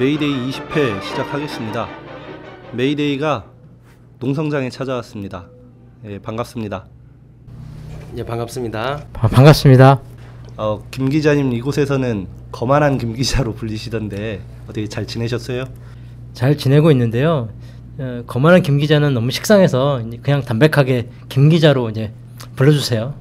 메이데이 20회 시작하겠습니다. 메이데이가 농성장에 찾아왔습니다. 예, 반갑습니다. 예, 반갑습니다. 반갑습니다. 김 기자님 이곳에서는 거만한 김 기자로 불리시던데 어떻게 잘 지내셨어요? 잘 지내고 있는데요. 거만한 김 기자는 너무 식상해서 그냥 담백하게 김 기자로 이제 불러주세요.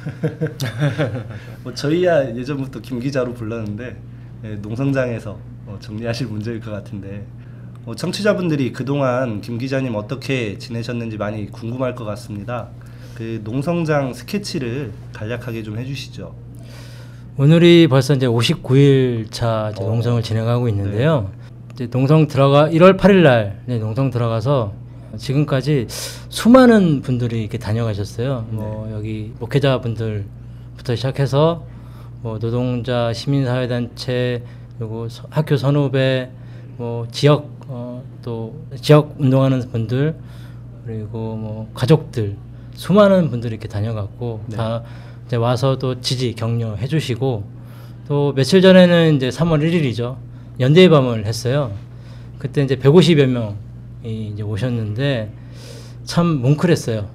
저희야 예전부터 김 기자로 불렀는데 농성장에서 정리하실 문제일 것 같은데 청취자분들이 그동안 김 기자님 어떻게 지내셨는지 많이 궁금할 것 같습니다. 그 농성장 스케치를 간략하게 좀 해주시죠. 오늘이 벌써 이제 59일 차 농성을 진행하고 있는데요. 이제 농성 들어가 1월 8일 날 농성 들어가서 지금까지 수많은 분들이 이렇게 다녀가셨어요. 뭐 여기 목회자분들부터 시작해서 뭐 노동자, 시민사회단체, 그리고 학교 선후배, 뭐 지역 또 지역 운동하는 분들, 그리고 뭐 가족들, 수많은 분들이 이렇게 다녀갔고 다 이제 와서 또 지지 격려해 주시고, 또 며칠 전에는 이제 3월 1일이죠. 연대의 밤을 했어요. 그때 이제 150여 명이 이제 오셨는데 참 뭉클했어요.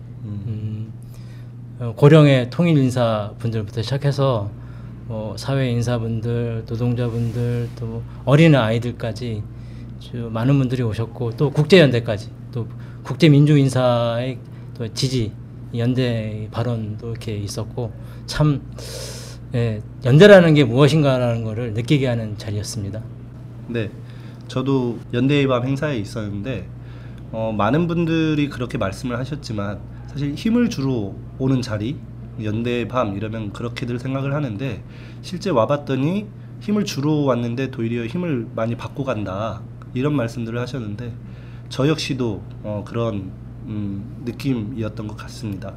고령의 통일 인사 분들부터 시작해서 뭐 사회 인사분들, 노동자분들, 또 어린 아이들까지 아주 많은 분들이 오셨고, 또 국제연대까지, 또 국제민주인사의 또 지지 연대 발언도 이렇게 있었고, 참 연대라는 게 무엇인가라는 것을 느끼게 하는 자리였습니다. 네, 저도 연대의 밤 행사에 있었는데 많은 분들이 그렇게 말씀을 하셨지만 사실 힘을 주러 오는 자리, 연대의 밤 이러면 그렇게들 생각을 하는데, 실제 와봤더니 힘을 주러 왔는데 도리어 힘을 많이 받고 간다, 이런 말씀들을 하셨는데 저 역시도 그런 느낌이었던 것 같습니다.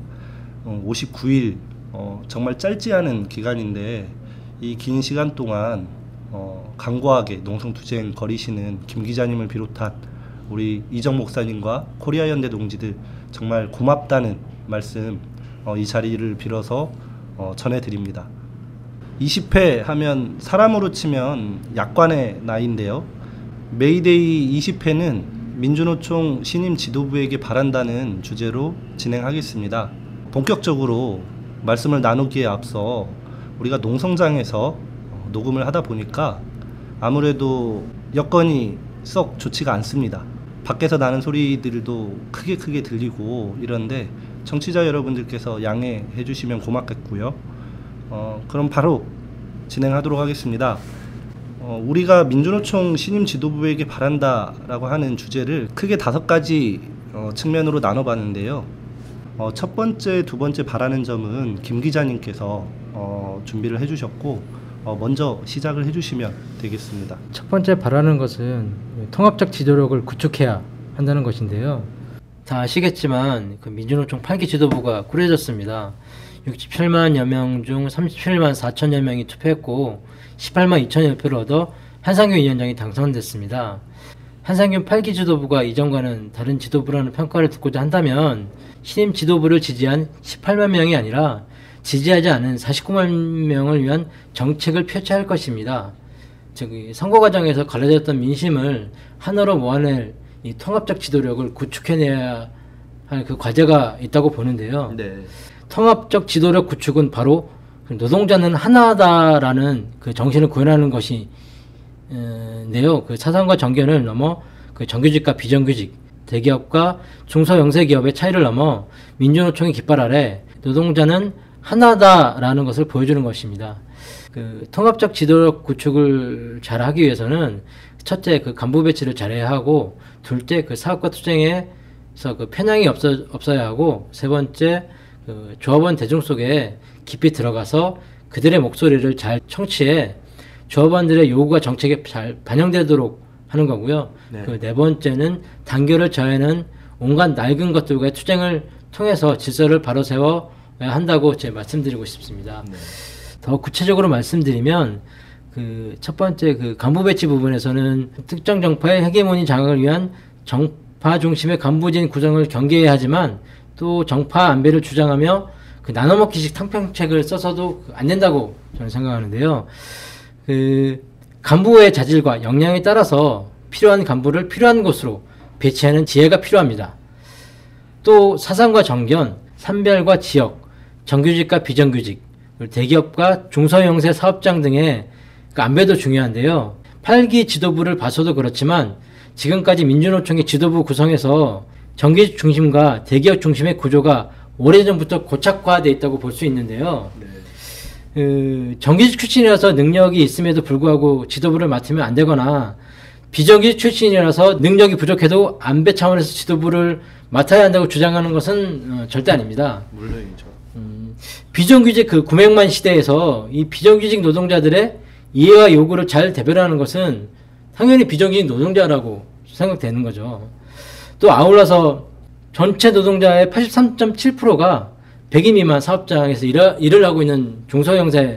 59일 정말 짧지 않은 기간인데 이 긴 시간 동안 강고하게 농성투쟁 거리시는 김 기자님을 비롯한 우리 이정 목사님과 코리아 연대 동지들 정말 고맙다는 말씀 이 자리를 빌어서 전해드립니다. 20회 하면 사람으로 치면 약관의 나이인데요. 메이데이 20회는 민주노총 신임 지도부에게 바란다는 주제로 진행하겠습니다. 본격적으로 말씀을 나누기에 앞서 우리가 농성장에서 녹음을 하다 보니까 아무래도 여건이 썩 좋지가 않습니다. 밖에서 나는 소리들도 크게 들리고 이런데 청취자 여러분들께서 양해해 주시면 고맙겠고요. 그럼 바로 진행하도록 하겠습니다. 우리가 민주노총 신임 지도부에게 바란다라고 하는 주제를 크게 5가지 측면으로 나눠봤는데요. 첫 번째, 두 번째 바라는 점은 김 기자님께서 준비를 해주셨고 먼저 시작을 해주시면 되겠습니다. 첫 번째 바라는 것은 통합적 지도력을 구축해야 한다는 것인데요. 다 아시겠지만 그 민주노총 8기 지도부가 꾸려졌습니다. 67만여 명 중 37만 4천여 명이 투표했고 18만 2천여 표를 얻어 한상균 위원장이 당선됐습니다. 한상균 8기 지도부가 이전과는 다른 지도부라는 평가를 듣고자 한다면 신임 지도부를 지지한 18만 명이 아니라 지지하지 않은 49만 명을 위한 정책을 펼쳐야 할 것입니다. 즉 선거 과정에서 갈라졌던 민심을 하나로 모아낼 이 통합적 지도력을 구축해내야 할 그 과제가 있다고 보는데요. 네. 통합적 지도력 구축은 바로 노동자는 하나다라는 그 정신을 구현하는 것이 네요. 그 사상과 정견을 넘어 그 정규직과 비정규직, 대기업과 중소영세기업의 차이를 넘어 민주노총의 깃발 아래 노동자는 하나다라는 것을 보여주는 것입니다. 그 통합적 지도력 구축을 잘하기 위해서는 첫째 그 간부 배치를 잘해야 하고, 둘째 그 사업과 투쟁에서 그 편향이 없어야 하고, 세 번째 그 조합원 대중 속에 깊이 들어가서 그들의 목소리를 잘 청취해 조합원들의 요구가 정책에 잘 반영되도록 하는 거고요. 그 네 번째는 단결을 저해하는 온갖 낡은 것들과의 투쟁을 통해서 질서를 바로 세워야 한다고 제가 말씀드리고 싶습니다. 더 구체적으로 말씀드리면 그 첫 번째 그 간부 배치 부분에서는 특정 정파의 헤게모니 장악을 위한 정파 중심의 간부진 구성을 경계해야 하지만, 또 정파 안배를 주장하며 그 나눠먹기식 탕평책을 써서도 안 된다고 저는 생각하는데요. 그 간부의 자질과 역량에 따라서 필요한 간부를 필요한 곳으로 배치하는 지혜가 필요합니다. 또 사상과 정견, 산별과 지역, 정규직과 비정규직, 대기업과 중소형세 사업장 등의 그 안배도 중요한데요. 8기 지도부를 봐서도 그렇지만 지금까지 민주노총의 지도부 구성에서 정규직 중심과 대기업 중심의 구조가 오래전부터 고착화되어 있다고 볼 수 있는데요. 정규직 출신이라서 능력이 있음에도 불구하고 지도부를 맡으면 안 되거나 비정규직 출신이라서 능력이 부족해도 안배 차원에서 지도부를 맡아야 한다고 주장하는 것은 절대 아닙니다. 물론이죠. 비정규직 그 구명만 시대에서 이 비정규직 노동자들의 이해와 요구를 잘 대변하는 것은 당연히 비정규직 노동자라고 생각되는 거죠. 또 아울러서 전체 노동자의 83.7%가 100인 미만 사업장에서 일을 하고 있는 중소형세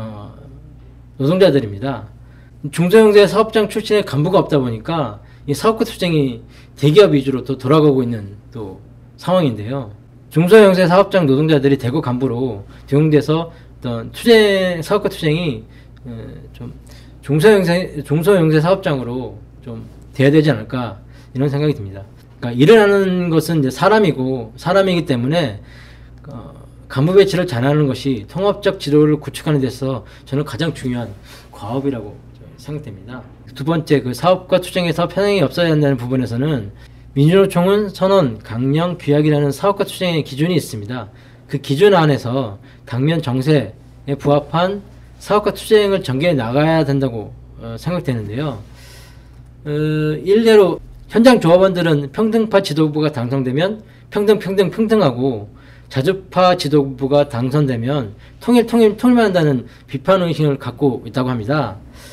노동자들입니다. 중소형세 사업장 출신의 간부가 없다 보니까 이 사업가 투쟁이 대기업 위주로 또 돌아가고 있는 또 상황인데요. 중소형세 사업장 노동자들이 대거 간부로 등용돼서 어떤 사업가 투쟁이 좀 중소형세 사업장으로 좀 돼야 되지 않을까 이런 생각이 듭니다. 그러니까 일을 하는 것은 이제 사람이기 때문에 간부 배치를 잘하는 것이 통합적 지도를 구축하는 데서 저는 가장 중요한 과업이라고 생각됩니다. 두 번째, 그 사업과 투쟁에서 편향이 없어야 한다는 부분에서는 민주노총은 선언, 강령, 규약이라는 사업과 투쟁의 기준이 있습니다. 그 기준 안에서 당면 정세에 부합한 사업과 투쟁을 전개해 나가야 된다고 생각되는데요. 일례로 현장 조합원들은 평등파 지도부가 당선되면 평등하고 자주파 지도부가 당선되면 통일만 한다는 비판의식을 갖고 있다고 합니다.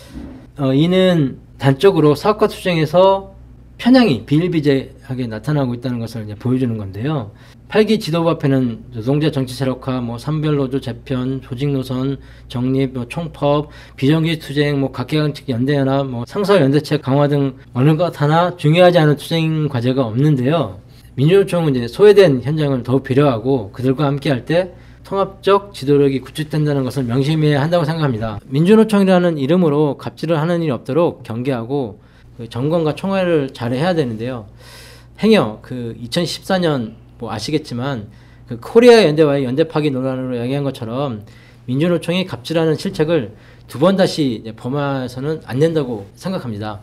이는 단적으로 사업과 투쟁에서 편향이 비일비재하게 나타나고 있다는 것을 이제 보여주는 건데요. 8기 지도부 앞에는 노동자 정치 세력화, 산별노조 재편, 조직노선 정립, 총파업, 비정규직 투쟁, 각계각직 연대연합, 상사연대책 강화 등 어느 것 하나 중요하지 않은 투쟁 과제가 없는데요. 민주노총은 이제 소외된 현장을 더욱 배려하고 그들과 함께할 때 통합적 지도력이 구축된다는 것을 명심해야 한다고 생각합니다. 민주노총이라는 이름으로 갑질을 하는 일이 없도록 경계하고 점검과 총괄을 잘 해야 되는데요. 행여 2014년 아시겠지만 코리아 연대와의 연대 파기 논란으로 이야기한 것처럼 민주노총이 갑질하는 실책을 두 번 다시 범해서는 안 된다고 생각합니다.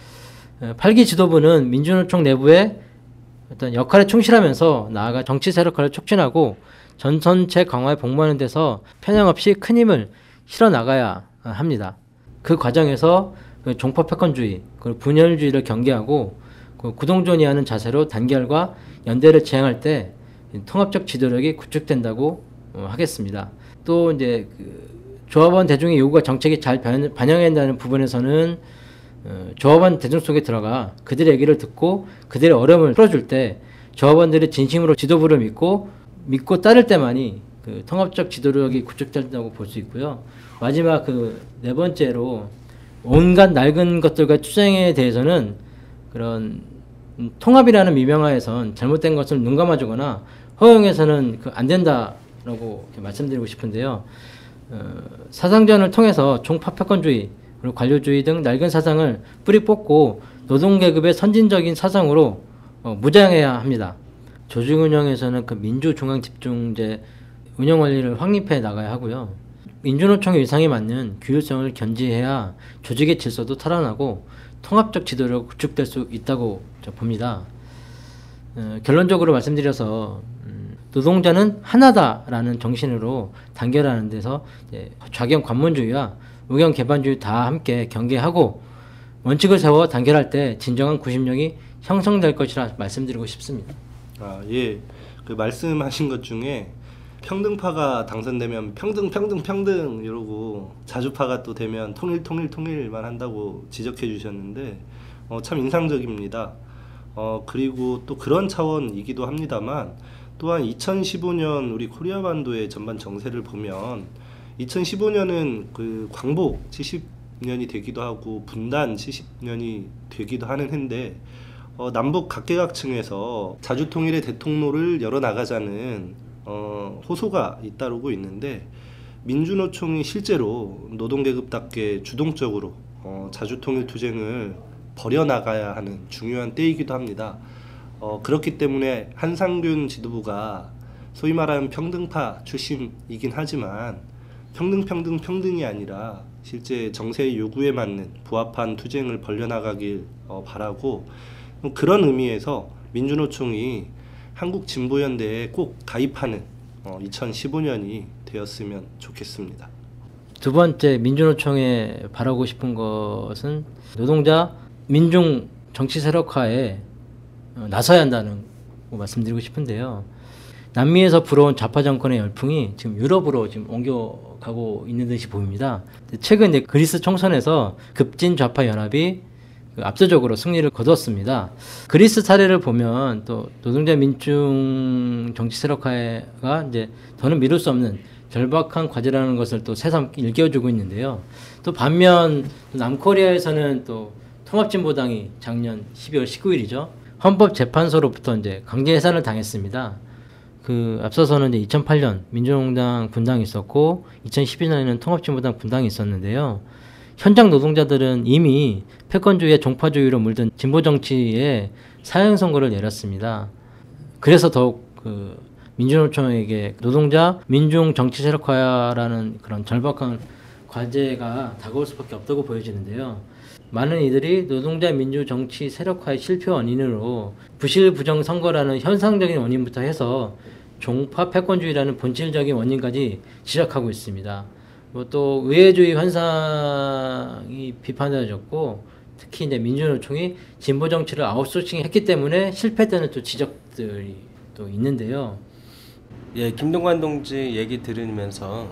8기 지도부는 민주노총 내부의 어떤 역할에 충실하면서 나아가 정치 세력화를 촉진하고 전선체 강화에 복무하는 데서 편향 없이 큰 힘을 실어 나가야 합니다. 그 과정에서 종파 패권주의, 분열주의를 경계하고 구동존이하는 자세로 단결과 연대를 지향할 때 통합적 지도력이 구축된다고 하겠습니다. 또 이제 조합원 대중의 요구가 정책에 잘 반영해야 한다는 부분에서는 조합원 대중 속에 들어가 그들의 얘기를 듣고 그들의 어려움을 풀어줄 때 조합원들이 진심으로 지도부를 믿고 따를 때만이 통합적 지도력이 구축된다고 볼 수 있고요. 마지막 네 번째로 온갖 낡은 것들과 투쟁에 대해서는 그런 통합이라는 미명하에선 잘못된 것을 눈감아주거나 허용해서는 안 된다라고 말씀드리고 싶은데요. 사상전을 통해서 종파패권주의 그리고 관료주의 등 낡은 사상을 뿌리 뽑고 노동계급의 선진적인 사상으로 무장해야 합니다. 조직운영에서는 민주중앙집중제 운영원리를 확립해 나가야 하고요. 민주노총의 위상에 맞는 규율성을 견지해야 조직의 질서도 탈환하고 통합적 지도력 구축될 수 있다고 봅니다. 결론적으로 말씀드려서 노동자는 하나다라는 정신으로 단결하는 데서 좌경 관문주의와 우경 개반주의 다 함께 경계하고 원칙을 세워 단결할 때 진정한 구심력이 형성될 것이라 말씀드리고 싶습니다. 예. 말씀하신 것 중에 평등파가 당선되면 평등 이러고 자주파가 또 되면 통일만 한다고 지적해 주셨는데 참 인상적입니다. 그리고 또 그런 차원이기도 합니다만 또한 2015년 우리 코리아 반도의 전반 정세를 보면 2015년은 광복 70년이 되기도 하고 분단 70년이 되기도 하는 해인데 남북 각계각층에서 자주통일의 대통로를 열어나가자는 호소가 잇따르고 있는데 민주노총이 실제로 노동계급답게 주동적으로 자주통일투쟁을 벌여나가야 하는 중요한 때이기도 합니다. 그렇기 때문에 한상균 지도부가 소위 말하는 평등파 출신이긴 하지만 평등이 아니라 실제 정세의 요구에 맞는 부합한 투쟁을 벌여나가길 바라고, 그런 의미에서 민주노총이 한국진보연대에 꼭 가입하는 2015년이 되었으면 좋겠습니다. 두 번째 민주노총에 바라고 싶은 것은 노동자 민중 정치 세력화에 나서야 한다는 거 말씀드리고 싶은데요. 남미에서 불어온 좌파 정권의 열풍이 지금 유럽으로 지금 옮겨가고 있는 듯이 보입니다. 최근 그리스 총선에서 급진 좌파 연합이 압도적으로 승리를 거뒀습니다. 그리스 사례를 보면 또 노동자 민중 정치 세력화가 이제 더는 미룰 수 없는 절박한 과제라는 것을 또 새삼 일깨워주고 있는데요. 또 반면 남코리아에서는 또 통합진보당이 작년 12월 19일이죠. 헌법재판소로부터 이제 강제 해산을 당했습니다. 앞서서는 이제 2008년 민주노동당 분당이 있었고 2012년에는 통합진보당 분당이 있었는데요. 현장 노동자들은 이미 패권주의의 종파주의로 물든 진보 정치에 사형 선고를 내렸습니다. 그래서 더욱 민주노총에게 노동자 민중 정치 세력화라는 그런 절박한 과제가 다가올 수밖에 없다고 보여지는데요. 많은 이들이 노동자 민주 정치 세력화의 실패 원인으로 부실 부정 선거라는 현상적인 원인부터 해서 종파 패권주의라는 본질적인 원인까지 지적하고 있습니다. 또 의회주의 현상이 비판되어졌고, 특히 이제 민주노총이 진보 정치를 아웃소싱했기 때문에 실패했다는 또 지적들이 또 있는데요. 예, 김동관 동지 얘기 들으면서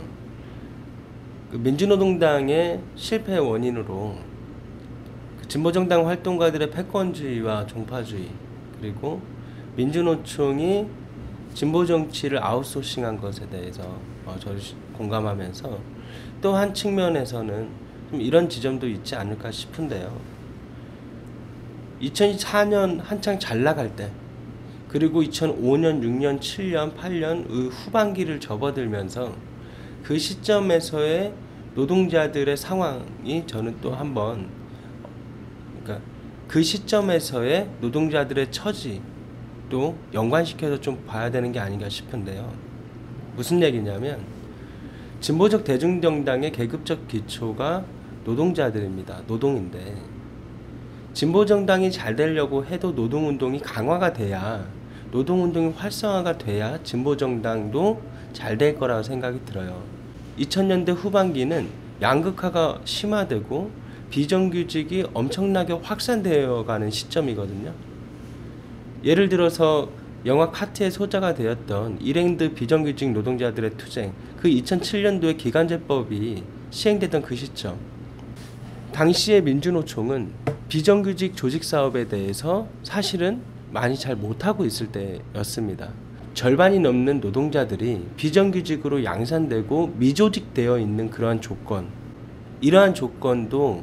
민주노동당의 실패 원인으로 진보정당 활동가들의 패권주의와 종파주의, 그리고 민주노총이 진보정치를 아웃소싱한 것에 대해서 저를 공감하면서 또 한 측면에서는 좀 이런 지점도 있지 않을까 싶은데요. 2004년 한창 잘 나갈 때, 그리고 2005년, 6년, 7년, 8년 후반기를 접어들면서 그 시점에서의 노동자들의 상황이 저는 또 한번, 그러니까 그 시점에서의 노동자들의 처지도 연관시켜서 좀 봐야 되는 게 아닌가 싶은데요. 무슨 얘기냐면 진보적 대중정당의 계급적 기초가 노동자들입니다. 노동인데 진보정당이 잘 되려고 해도 노동운동이 강화가 돼야, 노동운동이 활성화가 돼야 진보정당도 잘 될 거라고 생각이 들어요. 2000년대 후반기는 양극화가 심화되고 비정규직이 엄청나게 확산되어 가는 시점이거든요. 예를 들어서 영화 카트의 소자가 되었던 일행드 비정규직 노동자들의 투쟁, 그 2007년도에 기간제법이 시행되던 그 시점, 당시의 민주노총은 비정규직 조직사업에 대해서 사실은 많이 잘 못하고 있을 때였습니다. 절반이 넘는 노동자들이 비정규직으로 양산되고 미조직되어 있는 그러한 조건, 이러한 조건도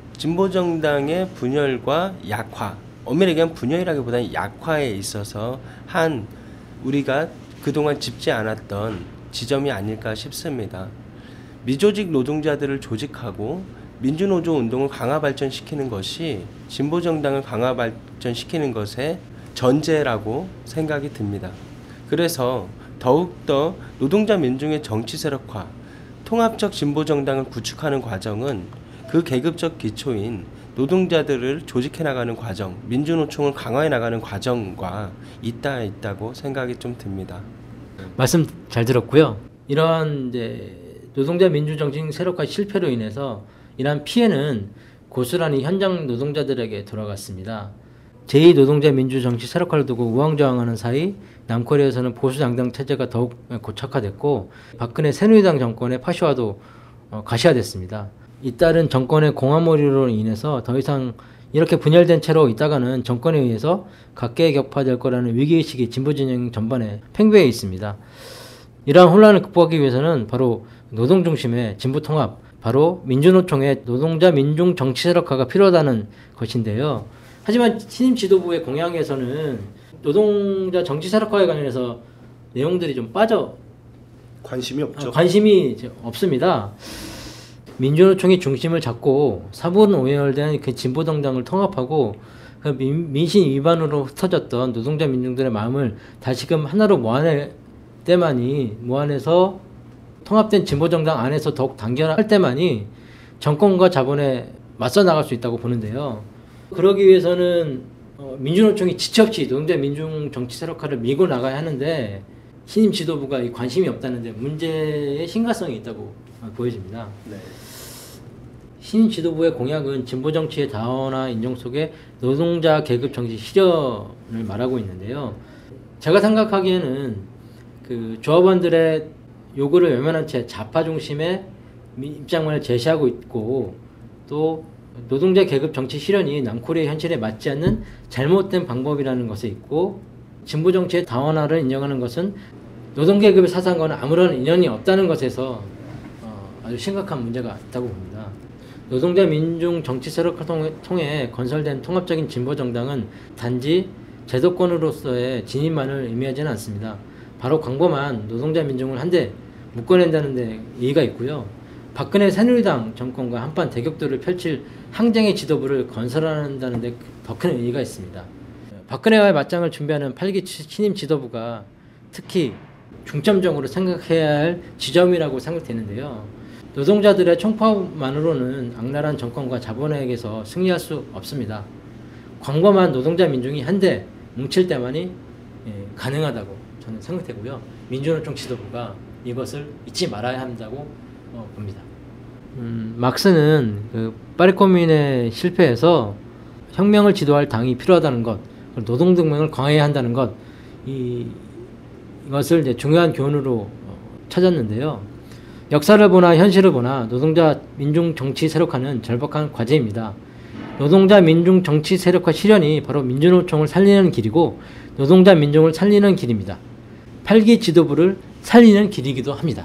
진보정당의 분열과 약화, 엄밀히 얘기하면 분열이라기보다는 약화에 있어서 한 우리가 그동안 짚지 않았던 지점이 아닐까 싶습니다. 미조직 노동자들을 조직하고 민주노조 운동을 강화 발전시키는 것이 진보정당을 강화 발전시키는 것의 전제라고 생각이 듭니다. 그래서 더욱더 노동자 민중의 정치 세력화, 통합적 진보정당을 구축하는 과정은 그 계급적 기초인 노동자들을 조직해 나가는 과정, 민주노총을 강화해 나가는 과정과 있다고 생각이 좀 듭니다. 말씀 잘 들었고요. 이러한 이제 노동자 민주정치 세력화 실패로 인해서 이러한 피해는 고스란히 현장 노동자들에게 돌아갔습니다. 제2노동자 민주정치 세력화를 두고 우왕좌왕하는 사이 남코리아에서는 보수당당 체제가 더욱 고착화됐고 박근혜 새누리당 정권의 파시화도 가시화됐습니다. 잇따른 정권의 공화몰이로 인해서 더 이상 이렇게 분열된 채로 있다가는 정권에 의해서 각계에 격파될 거라는 위기의식이 진보진영 전반에 팽배해 있습니다. 이러한 혼란을 극복하기 위해서는 바로 노동중심의 진보통합, 바로 민주노총의 노동자 민중 정치 세력화가 필요하다는 것인데요. 하지만 신임 지도부의 공약에서는 노동자 정치 세력화에 관련해서 내용들이 좀 관심이 없죠. 관심이 없습니다. 민주노총이 중심을 잡고 사분 오열된 그 진보정당을 통합하고 그 민심 위반으로 흩어졌던 노동자 민중들의 마음을 다시금 하나로 모아낼 때만이, 모아내서 통합된 진보정당 안에서 더욱 단결할 때만이 정권과 자본에 맞서 나갈 수 있다고 보는데요. 그러기 위해서는 민주노총이 지체 없이 노동자 민중 정치 세력화를 밀고 나가야 하는데 신임 지도부가 이 관심이 없다는데 문제의 심각성이 있다고 보여집니다. 네. 신임 지도부의 공약은 진보 정치의 다원화 인정 속에 노동자 계급 정치 실현을 말하고 있는데요. 제가 생각하기에는 그 조합원들의 요구를 외면한 채 좌파 중심의 입장만을 제시하고 있고, 또 노동자 계급 정치 실현이 남코리아 현실에 맞지 않는 잘못된 방법이라는 것에 있고, 진보 정치의 다원화를 인정하는 것은 노동 계급의 사상과는 아무런 인연이 없다는 것에서 아주 심각한 문제가 있다고 봅니다. 노동자 민중 정치 세력을 통해 건설된 통합적인 진보 정당은 단지 제도권으로서의 진입만을 의미하지는 않습니다. 바로 광범한 노동자 민중을 한데 묶어낸다는 데 이의가 있고요. 박근혜 새누리당 정권과 한판 대격돌을 펼칠 항쟁의 지도부를 건설한다는 데 더 큰 의의가 있습니다. 박근혜와의 맞짱을 준비하는 8기 신임 지도부가 특히 중점적으로 생각해야 할 지점이라고 생각되는데요. 노동자들의 총파업만으로는 악랄한 정권과 자본에게서 승리할 수 없습니다. 광범한 노동자 민중이 한데 뭉칠 때만이 가능하다고 저는 생각되고요. 민주노총 지도부가 이것을 잊지 말아야 한다고 봅니다. 막스는 그 파리코민의 실패에서 혁명을 지도할 당이 필요하다는 것, 노동동맹을 강화해야 한다는 것, 이것을 이제 중요한 교훈으로 찾았는데요. 역사를 보나 현실을 보나 노동자 민중 정치 세력화는 절박한 과제입니다. 노동자 민중 정치 세력화 실현이 바로 민주노총을 살리는 길이고 노동자 민중을 살리는 길입니다. 8기 지도부를 살리는 길이기도 합니다.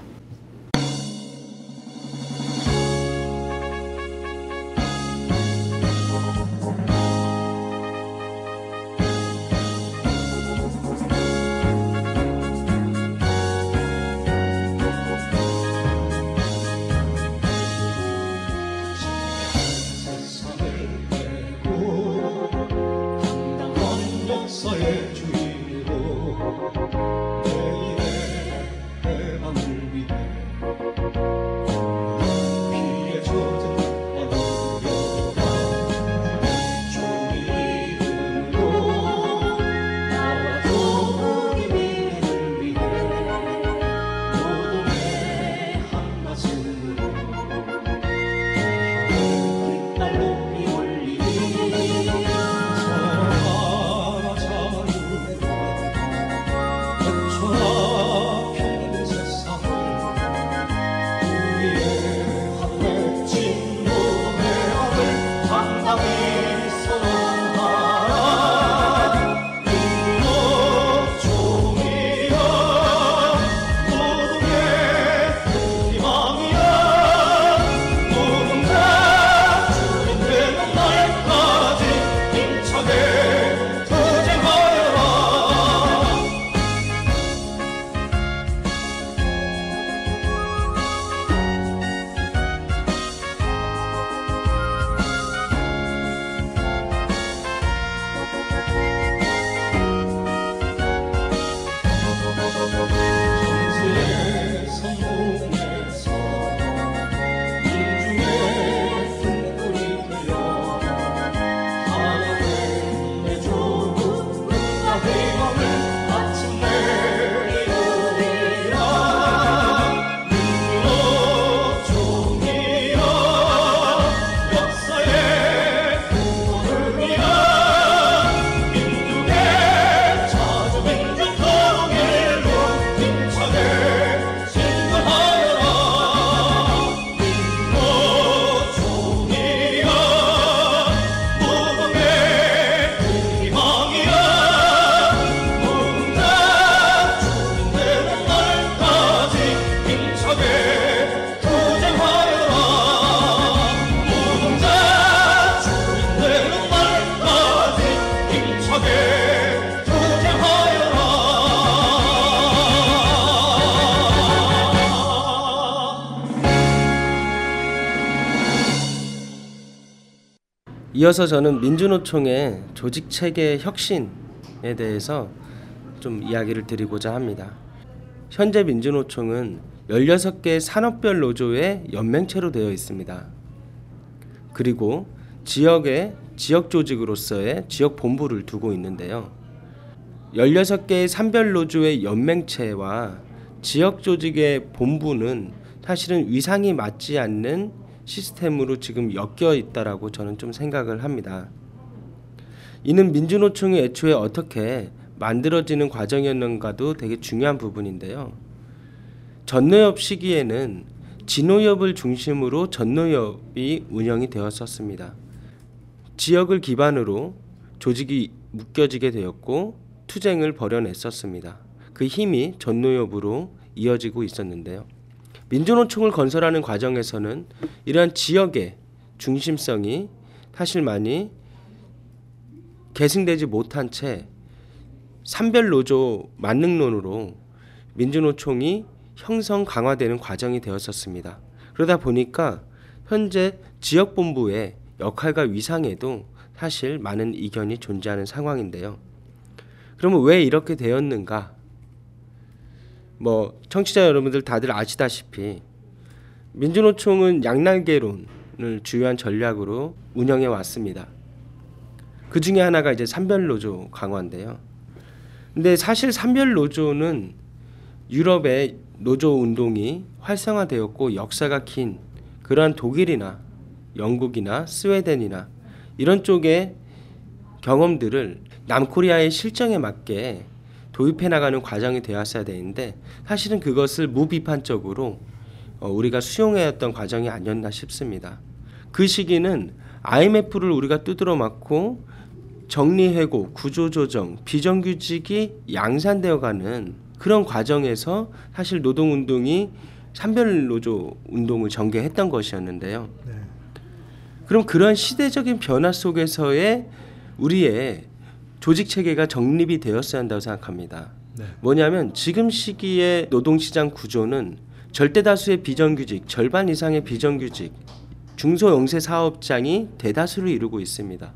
이어서 저는 민주노총의 조직체계 혁신에 대해서 좀 이야기를 드리고자 합니다. 현재 민주노총은 16개 산업별 노조의 연맹체로 되어 있습니다. 그리고 지역의 지역 조직으로서의 지역 본부를 두고 있는데요. 16개의 산별 노조의 연맹체와 지역 조직의 본부는 사실은 위상이 맞지 않는 시스템으로 지금 엮여 있다라고 저는 좀 생각을 합니다. 이는 민주노총이 애초에 어떻게 만들어지는 과정이었는가도 되게 중요한 부분인데요. 전노협 시기에는 진노협을 중심으로 전노협이 운영이 되었었습니다. 지역을 기반으로 조직이 묶여지게 되었고 투쟁을 벌여냈었습니다. 그 힘이 전노협으로 이어지고 있었는데요. 민주노총을 건설하는 과정에서는 이러한 지역의 중심성이 사실 많이 계승되지 못한 채 산별노조 만능론으로 민주노총이 형성 강화되는 과정이 되었었습니다. 그러다 보니까 현재 지역본부의 역할과 위상에도 사실 많은 이견이 존재하는 상황인데요. 그러면 왜 이렇게 되었는가? 청취자 여러분들 다들 아시다시피 민주노총은 양날개론을 주요한 전략으로 운영해 왔습니다. 그 중에 하나가 이제 산별노조 강화인데요. 근데 사실 산별노조는 유럽의 노조 운동이 활성화되었고 역사가 긴 그러한 독일이나 영국이나 스웨덴이나 이런 쪽의 경험들을 남코리아의 실정에 맞게 도입해 나가는 과정이 되었어야 되는데 사실은 그것을 무비판적으로 우리가 수용해왔던 과정이 아니었나 싶습니다. 그 시기는 IMF를 우리가 두드러 맞고 정리해고, 구조조정, 비정규직이 양산되어가는 그런 과정에서 사실 노동운동이 산별노조 운동을 전개했던 것이었는데요. 네. 그럼 그런 시대적인 변화 속에서의 우리의 조직체계가 정립이 되었어야 한다고 생각합니다. 네. 뭐냐면 지금 시기의 노동시장 구조는 절대다수의 비정규직, 절반 이상의 비정규직, 중소영세 사업장이 대다수를 이루고 있습니다.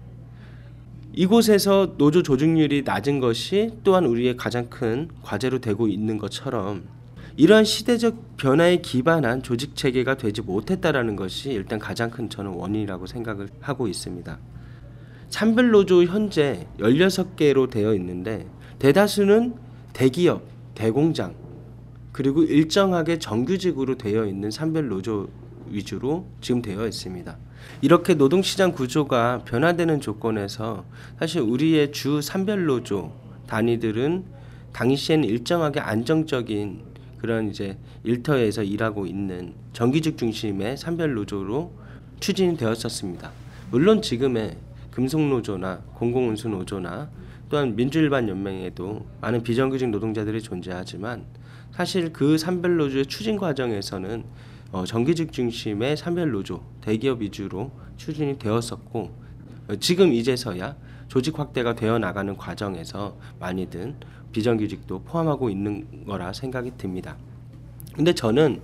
이곳에서 노조 조직률이 낮은 것이 또한 우리의 가장 큰 과제로 되고 있는 것처럼 이러한 시대적 변화에 기반한 조직체계가 되지 못했다라는 것이 일단 가장 큰 저는 원인이라고 생각을 하고 있습니다. 산별노조 현재 16개로 되어 있는데 대다수는 대기업, 대공장 그리고 일정하게 정규직으로 되어 있는 산별노조 위주로 지금 되어 있습니다. 이렇게 노동시장 구조가 변화되는 조건에서 사실 우리의 주 산별노조 단위들은 당시에는 일정하게 안정적인 그런 이제 일터에서 일하고 있는 정규직 중심의 산별노조로 추진이 되었었습니다. 물론 지금의 금속노조나 공공운수노조나 또한 민주일반연맹에도 많은 비정규직 노동자들이 존재하지만 사실 그 산별노조의 추진 과정에서는 정규직 중심의 산별노조, 대기업 위주로 추진이 되었었고 지금 이제서야 조직 확대가 되어 나가는 과정에서 많이들 비정규직도 포함하고 있는 거라 생각이 듭니다. 근데 저는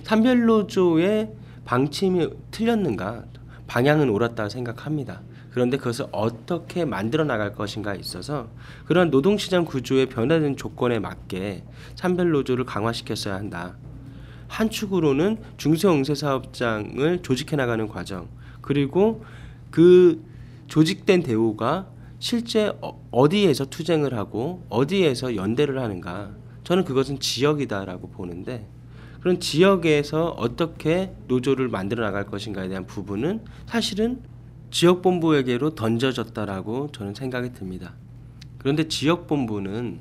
산별노조의 방침이 틀렸는가? 방향은 옳았다고 생각합니다. 그런데 그것을 어떻게 만들어 나갈 것인가에 있어서 그런 노동시장 구조의 변화된 조건에 맞게 산별노조를 강화시켰어야 한다. 한 축으로는 중소영세사업장을 조직해 나가는 과정 그리고 그 조직된 대우가 실제 어디에서 투쟁을 하고 어디에서 연대를 하는가 저는 그것은 지역이다라고 보는데 그런 지역에서 어떻게 노조를 만들어 나갈 것인가에 대한 부분은 사실은 지역본부에게로 던져졌다라고 저는 생각이 듭니다. 그런데 지역본부는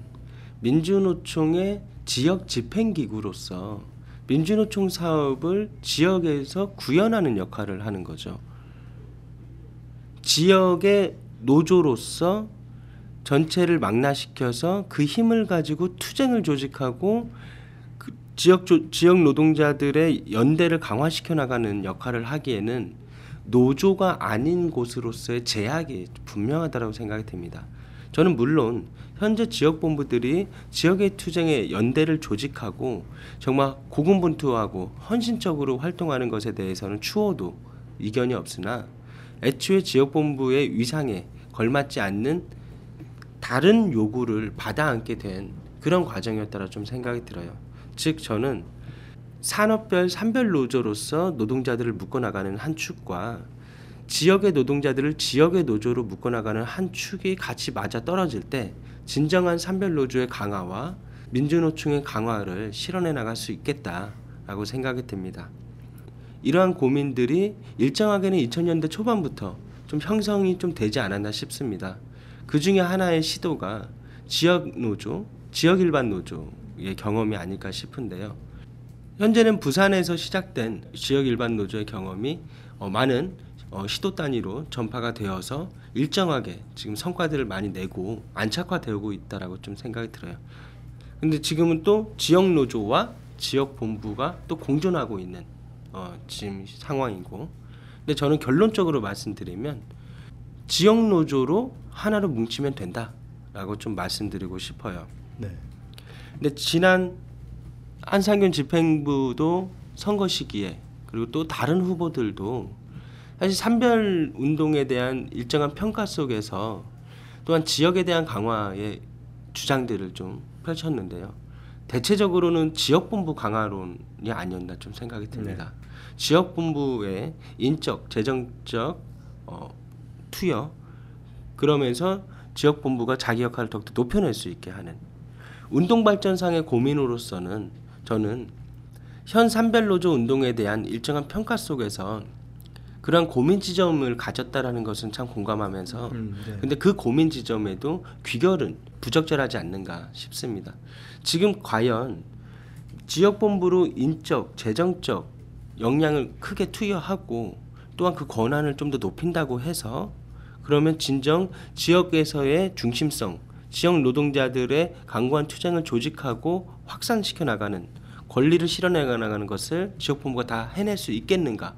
민주노총의 지역 집행기구로서 민주노총 사업을 지역에서 구현하는 역할을 하는 거죠. 지역의 노조로서 전체를 망라시켜서 그 힘을 가지고 투쟁을 조직하고 그 지역 노동자들의 연대를 강화시켜 나가는 역할을 하기에는 노조가 아닌 곳으로서의 제약이 분명하다고 생각이 듭니다. 저는 물론 현재 지역본부들이 지역의 투쟁에 연대를 조직하고 정말 고군분투하고 헌신적으로 활동하는 것에 대해서는 추호도 이견이 없으나 애초에 지역본부의 위상에 걸맞지 않는 다른 요구를 받아 안게 된 그런 과정이었다라 좀 생각이 들어요. 즉 저는 산업별 산별 노조로서 노동자들을 묶어나가는 한 축과 지역의 노동자들을 지역의 노조로 묶어나가는 한 축이 같이 맞아 떨어질 때 진정한 산별 노조의 강화와 민주노총의 강화를 실현해 나갈 수 있겠다라고 생각이 듭니다. 이러한 고민들이 일정하게는 2000년대 초반부터 좀 형성이 좀 되지 않았나 싶습니다. 그 중에 하나의 시도가 지역 노조, 지역 일반 노조의 경험이 아닐까 싶은데요. 현재는 부산에서 시작된 지역 일반 노조의 경험이 많은 시도 단위로 전파가 되어서 일정하게 지금 성과들을 많이 내고 안착화되고 있다라고 좀 생각이 들어요. 근데 지금은 또 지역 노조와 지역 본부가 또 공존하고 있는 지금 상황이고, 근데 저는 결론적으로 말씀드리면 지역 노조로 하나로 뭉치면 된다라고 좀 말씀드리고 싶어요. 네. 근데 지난 한상균 집행부도 선거 시기에 그리고 또 다른 후보들도 사실 산별 운동에 대한 일정한 평가 속에서 또한 지역에 대한 강화의 주장들을 좀 펼쳤는데요. 대체적으로는 지역본부 강화론이 아니었나 좀 생각이 듭니다. 네. 지역본부의 인적, 재정적 투여, 그러면서 지역본부가 자기 역할을 더욱더 높여낼 수 있게 하는 운동발전상의 고민으로서는 저는 현 산별노조 운동에 대한 일정한 평가 속에서 그러한 고민 지점을 가졌다라는 것은 참 공감하면서 네. 근데 그 고민 지점에도 귀결은 부적절하지 않는가 싶습니다. 지금 과연 지역본부로 인적, 재정적 역량을 크게 투여하고 또한 그 권한을 좀 더 높인다고 해서 그러면 진정 지역에서의 중심성, 지역 노동자들의 강고한 투쟁을 조직하고 확산시켜 나가는 권리를 실현해 나가는 것을 지역본부가 다 해낼 수 있겠는가?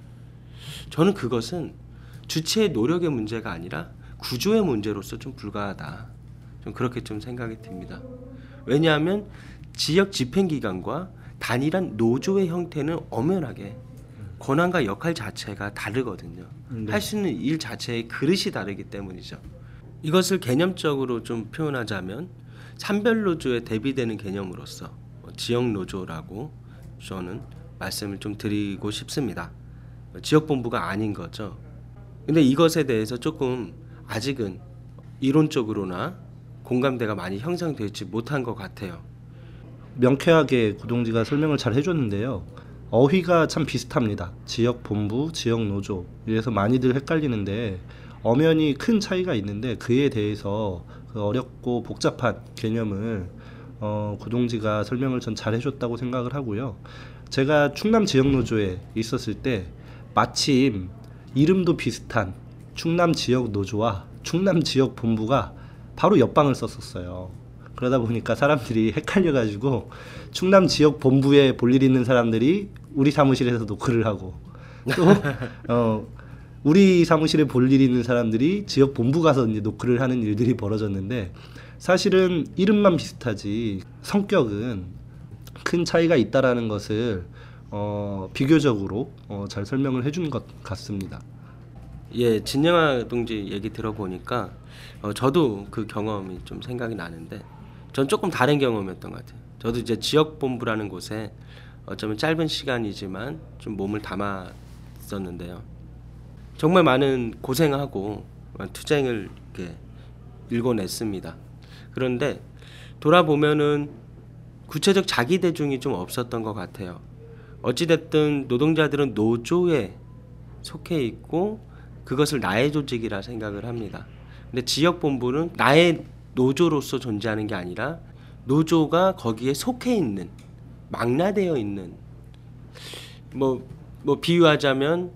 저는 그것은 주체의 노력의 문제가 아니라 구조의 문제로서 좀 불가하다. 좀 그렇게 좀 생각이 듭니다. 왜냐하면 지역 집행기관과 단일한 노조의 형태는 엄연하게 권한과 역할 자체가 다르거든요. 네. 할 수 있는 일 자체의 그릇이 다르기 때문이죠. 이것을 개념적으로 좀 표현하자면 산별노조에 대비되는 개념으로서 지역노조라고 저는 말씀을 좀 드리고 싶습니다. 지역본부가 아닌 거죠. 근데 이것에 대해서 조금 아직은 이론적으로나 공감대가 많이 형성되지 못한 것 같아요. 명쾌하게 고동지가 설명을 잘 해줬는데요. 어휘가 참 비슷합니다. 지역본부, 지역노조 이래서 많이들 헷갈리는데 엄연히 큰 차이가 있는데 그에 대해서 그 어렵고 복잡한 개념을 고동지가 설명을 전 잘 해줬다고 생각을 하고요. 제가 충남 지역노조에 있었을 때 마침 이름도 비슷한 충남 지역노조와 충남 지역본부가 바로 옆방을 썼었어요. 그러다 보니까 사람들이 헷갈려가지고 충남 지역본부에 볼일 있는 사람들이 우리 사무실에서 노크를 하고 또 우리 사무실에 볼일 있는 사람들이 지역본부 가서 이제 노크를 하는 일들이 벌어졌는데 사실은 이름만 비슷하지 성격은 큰 차이가 있다라는 것을 비교적으로 잘 설명을 해준 것 같습니다. 예, 진영아 동지 얘기 들어보니까 저도 그 경험이 좀 생각이 나는데 전 조금 다른 경험이었던 것 같아요. 저도 이제 지역본부라는 곳에 어쩌면 짧은 시간이지만 좀 몸을 담았었는데요. 정말 많은 고생하고 투쟁을 이렇게 일궈냈습니다. 그런데 돌아보면은 구체적 자기 대중이 좀 없었던 것 같아요. 어찌됐든 노동자들은 노조에 속해 있고 그것을 나의 조직이라 생각을 합니다. 근데 지역본부는 나의 노조로서 존재하는 게 아니라 노조가 거기에 속해 있는, 망라되어 있는, 뭐 비유하자면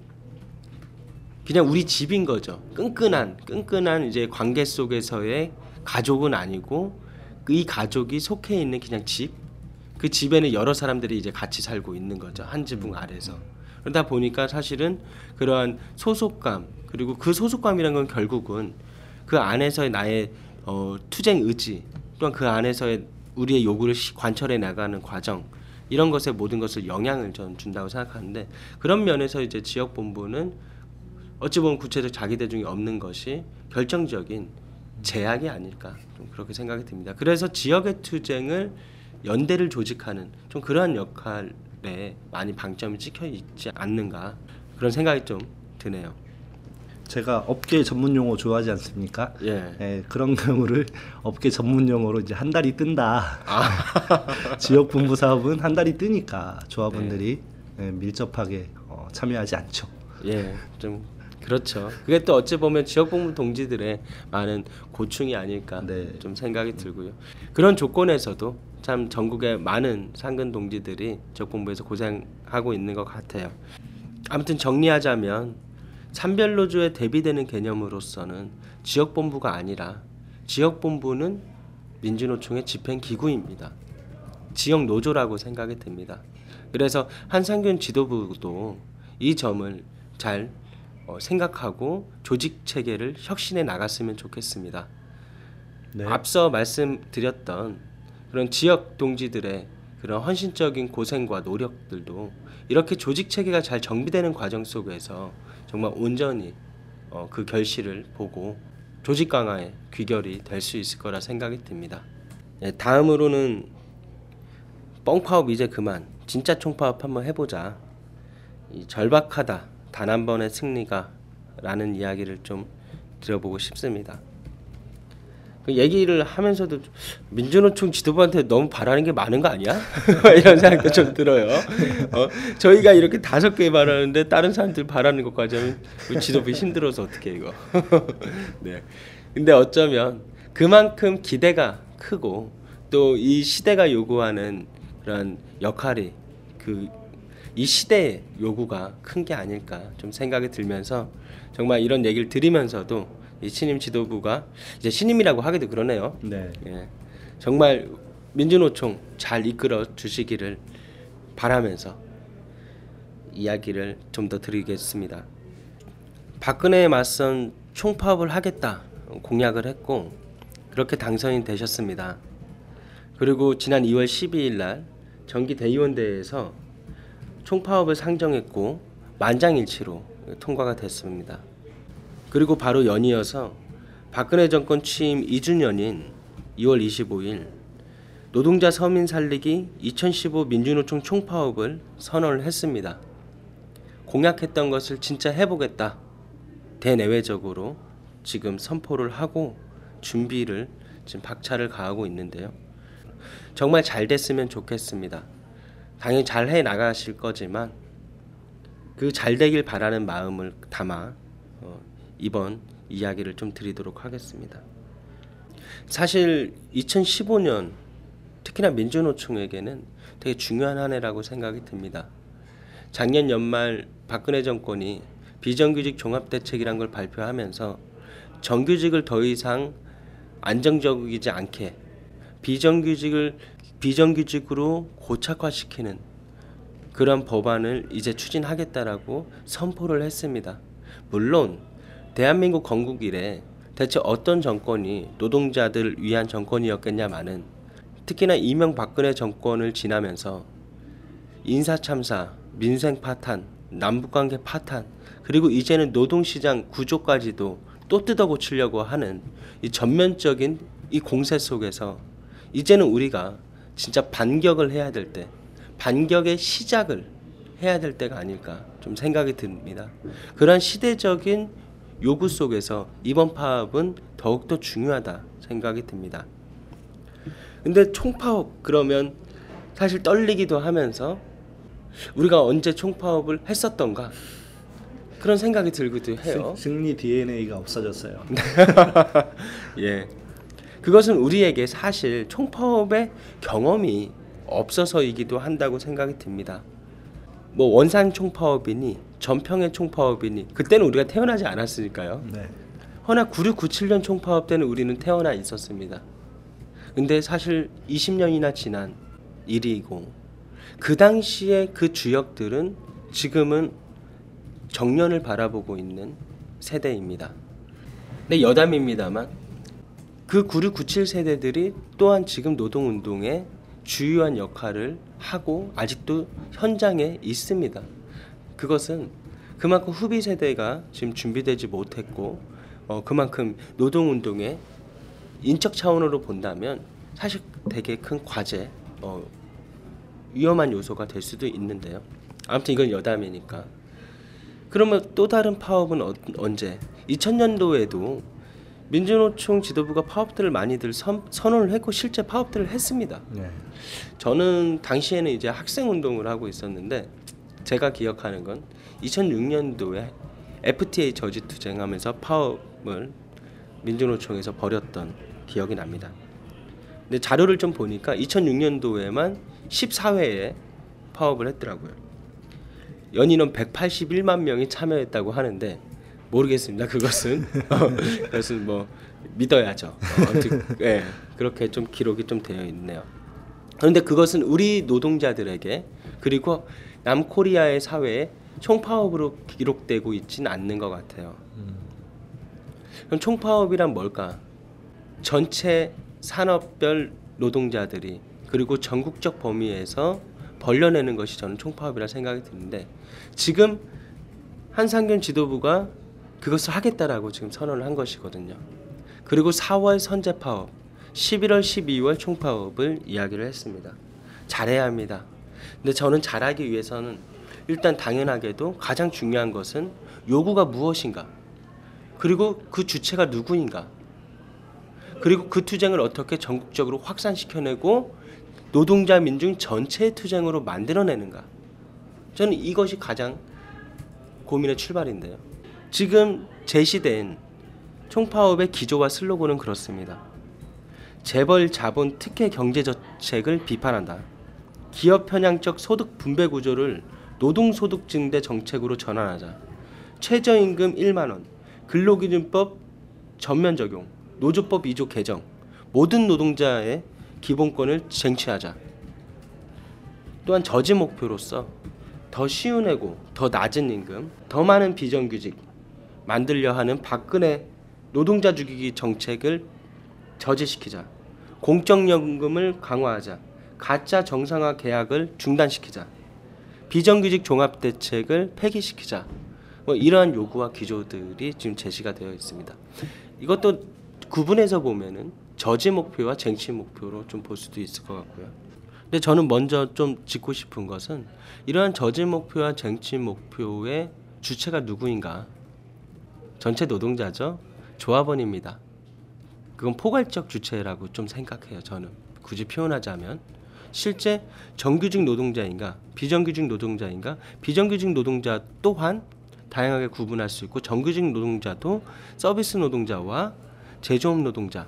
그냥 우리 집인 거죠. 끈끈한 이제 관계 속에서의 가족은 아니고 이 가족이 속해 있는 그냥 집, 그 집에는 여러 사람들이 이제 같이 살고 있는 거죠. 한 지붕 아래서. 그러다 보니까 사실은 그러한 소속감, 그리고 그 소속감이란 건 결국은 그 안에서의 나의 투쟁 의지, 또한 그 안에서의 우리의 요구를 관철해 나가는 과정, 이런 것에 모든 것을 영향을 전 준다고 생각하는데, 그런 면에서 이제 지역본부는 어찌 보면 구체적 자기 대중이 없는 것이 결정적인 제약이 아닐까 좀 그렇게 생각이 듭니다. 그래서 지역의 투쟁을 연대를 조직하는 좀 그러한 역할에 많이 방점이 찍혀 있지 않는가 그런 생각이 좀 드네요. 제가 업계 전문 용어 좋아하지 않습니까? 예. 예, 그런 경우를 업계 전문 용어로 이제 한 달이 뜬다. 지역 본부 사업은 한 달이 뜨니까 조합원들이 예, 밀접하게 참여하지 않죠. 예, 좀 그렇죠. 그게 또 어찌 보면 지역본부 동지들의 많은 고충이 아닐까 네. 좀 생각이 들고요. 그런 조건에서도 참 전국의 많은 상근 동지들이 지역본부에서 고생하고 있는 것 같아요. 아무튼 정리하자면 산별노조에 대비되는 개념으로서는 지역본부가 아니라 지역본부는 민주노총의 집행기구입니다. 지역노조라고 생각이 듭니다. 그래서 한상균 지도부도 이 점을 잘 생각하고 조직체계를 혁신해 나갔으면 좋겠습니다. 네. 앞서 말씀드렸던 그런 지역 동지들의 그런 헌신적인 고생과 노력들도 이렇게 조직체계가 잘 정비되는 과정 속에서 정말 온전히 그 결실을 보고 조직 강화의 귀결이 될 수 있을 거라 생각이 듭니다. 예, 다음으로는 뻥파업 이제 그만 진짜 총파업 한번 해보자. 이 절박하다 단 한 번의 승리가 라는 이야기를 좀 들어보고 싶습니다. 그 얘기를 하면서도 민주노총 지도부한테 너무 바라는 게 많은 거 아니야? 이런 생각도 좀 들어요. 저희가 이렇게 5개 바라는데 다른 사람들 바라는 것까지 하면 지도부 힘들어서 어떻게 이거. 네. 근데 어쩌면 그만큼 기대가 크고 또 이 시대가 요구하는 그런 역할이 이 시대의 요구가 큰 게 아닐까 좀 생각이 들면서 정말 이런 얘기를 들으면서도 이 신임 지도부가 이제 신임이라고 하기도 그러네요. 네. 예, 정말 민주노총 잘 이끌어 주시기를 바라면서 이야기를 좀 더 드리겠습니다. 박근혜에 맞선 총파업을 하겠다 공약을 했고 그렇게 당선이 되셨습니다. 그리고 지난 2월 12일 날 정기 대의원대회에서 총파업을 상정했고 만장일치로 통과가 됐습니다. 그리고 바로 연이어서 박근혜 정권 취임 2주년인 2월 25일 노동자 서민 살리기 2015 민주노총 총파업을 선언을 했습니다. 공약했던 것을 진짜 해보겠다. 대내외적으로 지금 선포를 하고 준비를 지금 박차를 가하고 있는데요. 정말 잘 됐으면 좋겠습니다. 당연히 잘 해 나가실 거지만 그 잘 되길 바라는 마음을 담아 이번 이야기를 좀 드리도록 하겠습니다. 사실 2015년 특히나 민주노총에게는 되게 중요한 한 해라고 생각이 듭니다. 작년 연말 박근혜 정권이 비정규직 종합대책이란 걸 발표하면서 정규직을 더 이상 안정적이지 않게 비정규직으로 고착화시키는 그런 법안을 이제 추진하겠다라고 선포를 했습니다. 물론 대한민국 건국 이래 대체 어떤 정권이 노동자들을 위한 정권이었겠냐마는 특히나 이명박근혜 정권을 지나면서 인사참사, 민생 파탄, 남북관계 파탄 그리고 이제는 노동시장 구조까지도 또 뜯어고치려고 하는 이 전면적인 이 공세 속에서 이제는 우리가 진짜 반격을 해야 될 때, 반격의 시작을 해야 될 때가 아닐까 좀 생각이 듭니다. 그러한 시대적인 요구 속에서 이번 파업은 더욱더 중요하다 생각이 듭니다. 근데 총파업 그러면 사실 떨리기도 하면서 우리가 언제 총파업을 했었던가 그런 생각이 들기도 해요. 승리 DNA가 없어졌어요. 예, 그것은 우리에게 사실 총파업의 경험이 없어서이기도 한다고 생각이 듭니다. 뭐 원산 총파업이니 전평의 총파업이니 그때는 우리가 태어나지 않았으니까요. 네. 허나 9697년 총파업 때는 우리는 태어나 있었습니다. 근데 사실 20년이나 지난 일이고 그 당시에 그 주역들은 지금은 정년을 바라보고 있는 세대입니다. 근데 여담입니다만 그 9697 세대들이 또한 지금 노동운동에 주요한 역할을 하고 아직도 현장에 있습니다. 그것은 그만큼 후비 세대가 지금 준비되지 못했고 그만큼 노동운동의 인적 차원으로 본다면 사실 되게 큰 과제 위험한 요소가 될 수도 있는데요. 아무튼 이건 여담이니까. 그러면 또 다른 파업은 언제? 2000년도에도 민주노총 지도부가 파업들을 많이들 선언을 했고 실제 파업들을 했습니다. 네. 저는 당시에는 이제 학생 운동을 하고 있었는데 제가 기억하는 건 2006년도에 FTA 저지 투쟁하면서 파업을 민주노총에서 벌였던 기억이 납니다. 근데 자료를 좀 보니까 2006년도에만 14회에 파업을 했더라고요. 연인원 181만 명이 참여했다고 하는데 모르겠습니다. 그것은 뭐 믿어야죠. 네, 그렇게 좀 기록이 좀 되어 있네요. 그런데 그것은 우리 노동자들에게 그리고 남코리아의 사회에 총파업으로 기록되고 있지는 않는 것 같아요. 그럼 총파업이란 뭘까? 전체 산업별 노동자들이 그리고 전국적 범위에서 벌려내는 것이 저는 총파업이라 생각이 드는데 지금 한상균 지도부가 그것을 하겠다라고 지금 선언을 한 것이거든요. 그리고 4월 선제파업, 11월, 12월 총파업을 이야기를 했습니다. 잘해야 합니다. 근데 저는 잘하기 위해서는 일단 당연하게도 가장 중요한 것은 요구가 무엇인가, 그리고 그 주체가 누구인가, 그리고 그 투쟁을 어떻게 전국적으로 확산시켜내고 노동자 민중 전체의 투쟁으로 만들어내는가. 저는 이것이 가장 고민의 출발인데요. 지금 제시된 총파업의 기조와 슬로건은 그렇습니다. 재벌 자본 특혜 경제 정책을 비판한다. 기업 편향적 소득 분배 구조를 노동소득 증대 정책으로 전환하자. 최저임금 1만 원, 근로기준법 전면 적용, 노조법 2조 개정, 모든 노동자의 기본권을 쟁취하자. 또한 저지 목표로서 더 쉬운 해고, 더 낮은 임금, 더 많은 비정규직 만들려 하는 박근혜 노동자 죽이기 정책을 저지시키자. 공적연금을 강화하자. 가짜 정상화 계약을 중단시키자. 비정규직 종합대책을 폐기시키자. 뭐 이러한 요구와 기조들이 지금 제시가 되어 있습니다. 이것도 구분해서 보면은 저지 목표와 쟁취 목표로 좀 볼 수도 있을 것 같고요. 근데 저는 먼저 좀 짚고 싶은 것은 이러한 저지 목표와 쟁취 목표의 주체가 누구인가? 전체 노동자죠. 조합원입니다. 그건 포괄적 주체라고 좀 생각해요. 저는 굳이 표현하자면 실제 정규직 노동자인가 비정규직 노동자인가, 비정규직 노동자 또한 다양하게 구분할 수 있고 정규직 노동자도 서비스 노동자와 제조업 노동자,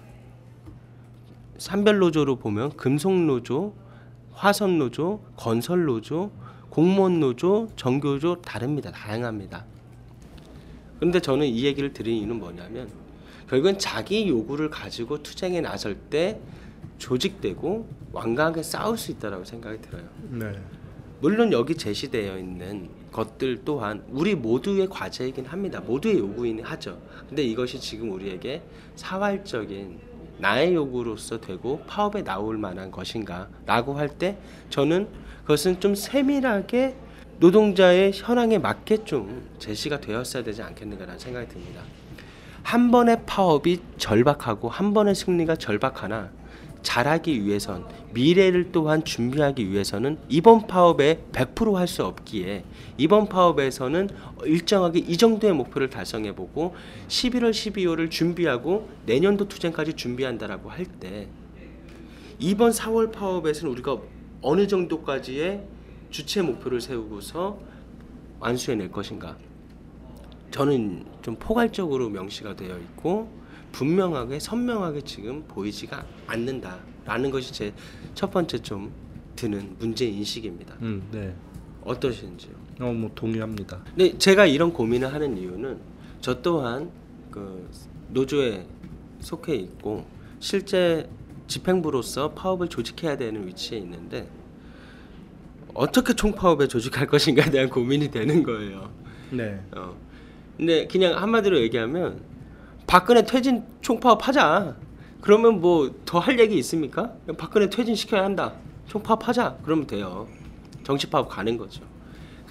산별노조로 보면 금속노조, 화선노조, 건설노조, 공무원노조, 정교조 다릅니다. 다양합니다. 그런데 저는 이 얘기를 드린 이유는 뭐냐면 결국은 자기 요구를 가지고 투쟁에 나설 때 조직되고 완강하게 싸울 수 있다고 생각이 들어요. 네. 물론 여기 제시되어 있는 것들 또한 우리 모두의 과제이긴 합니다. 모두의 요구이긴 하죠. 근데 이것이 지금 우리에게 사활적인 나의 요구로서 되고 파업에 나올 만한 것인가 라고 할 때 저는 그것은 좀 세밀하게 노동자의 현황에 맞게 좀 제시가 되었어야 되지 않겠는가라는 생각이 듭니다. 한 번의 파업이 절박하고 한 번의 승리가 절박하나 잘하기 위해선 미래를 또한 준비하기 위해서는 이번 파업에 100% 할 수 없기에 이번 파업에서는 일정하게 이 정도의 목표를 달성해보고 11월 12월을 준비하고 내년도 투쟁까지 준비한다라고 할 때 이번 4월 파업에서는 우리가 어느 정도까지의 주체 목표를 세우고서 완수해낼 것인가. 저는 좀 포괄적으로 명시가 되어 있고 분명하게 선명하게 지금 보이지가 않는다라는 것이 제 첫 번째 좀 드는 문제 인식입니다. 네. 어떠신지요? 뭐 동의합니다. 근데 제가 이런 고민을 하는 이유는 저 또한 그 노조에 속해 있고 실제 집행부로서 파업을 조직해야 되는 위치에 있는데 어떻게 총파업에 조직할 것인가에 대한 고민이 되는 거예요. 네. 근데 그냥 한마디로 얘기하면 박근혜 퇴진 총파업 하자. 그러면 뭐 더 할 얘기 있습니까? 박근혜 퇴진 시켜야 한다. 총파업 하자. 그러면 돼요. 정치파업 가는 거죠.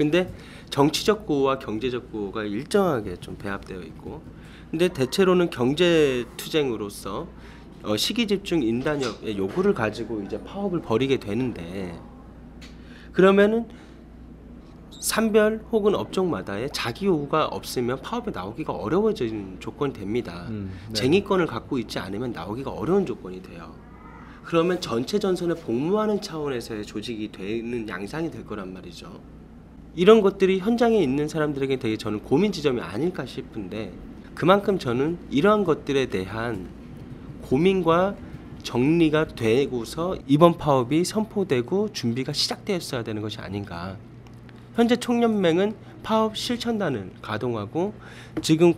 근데 정치적 구호와 경제적 구호가 일정하게 좀 배합되어 있고, 근데 대체로는 경제 투쟁으로서 시기 집중 인단협의 요구를 가지고 이제 파업을 벌이게 되는데, 그러면은 산별 혹은 업종마다의 자기 요구가 없으면 파업에 나오기가 어려워지는 조건이 됩니다. 네. 쟁의권을 갖고 있지 않으면 나오기가 어려운 조건이 돼요. 그러면 전체 전선에 복무하는 차원에서의 조직이 되는 양상이 될 거란 말이죠. 이런 것들이 현장에 있는 사람들에게 되게 저는 고민 지점이 아닐까 싶은데, 그만큼 저는 이러한 것들에 대한 고민과 정리가 되고서 이번 파업이 선포되고 준비가 시작되었어야 되는 것이 아닌가. 현재 총연맹은 파업 실천단을 가동하고 지금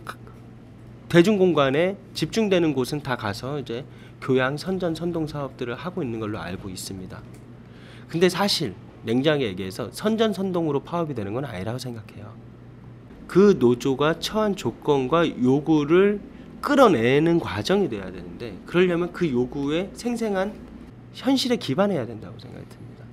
대중공간에 집중되는 곳은 다 가서 이제 교양 선전 선동 사업들을 하고 있는 걸로 알고 있습니다. 근데 사실 냉정하게 얘기해서 선전 선동으로 파업이 되는 건 아니라고 생각해요. 그 노조가 처한 조건과 요구를 끌어내는 과정이 돼야 되는데, 그러려면 그 요구에 생생한 현실에 기반해야 된다고 생각이 듭니다.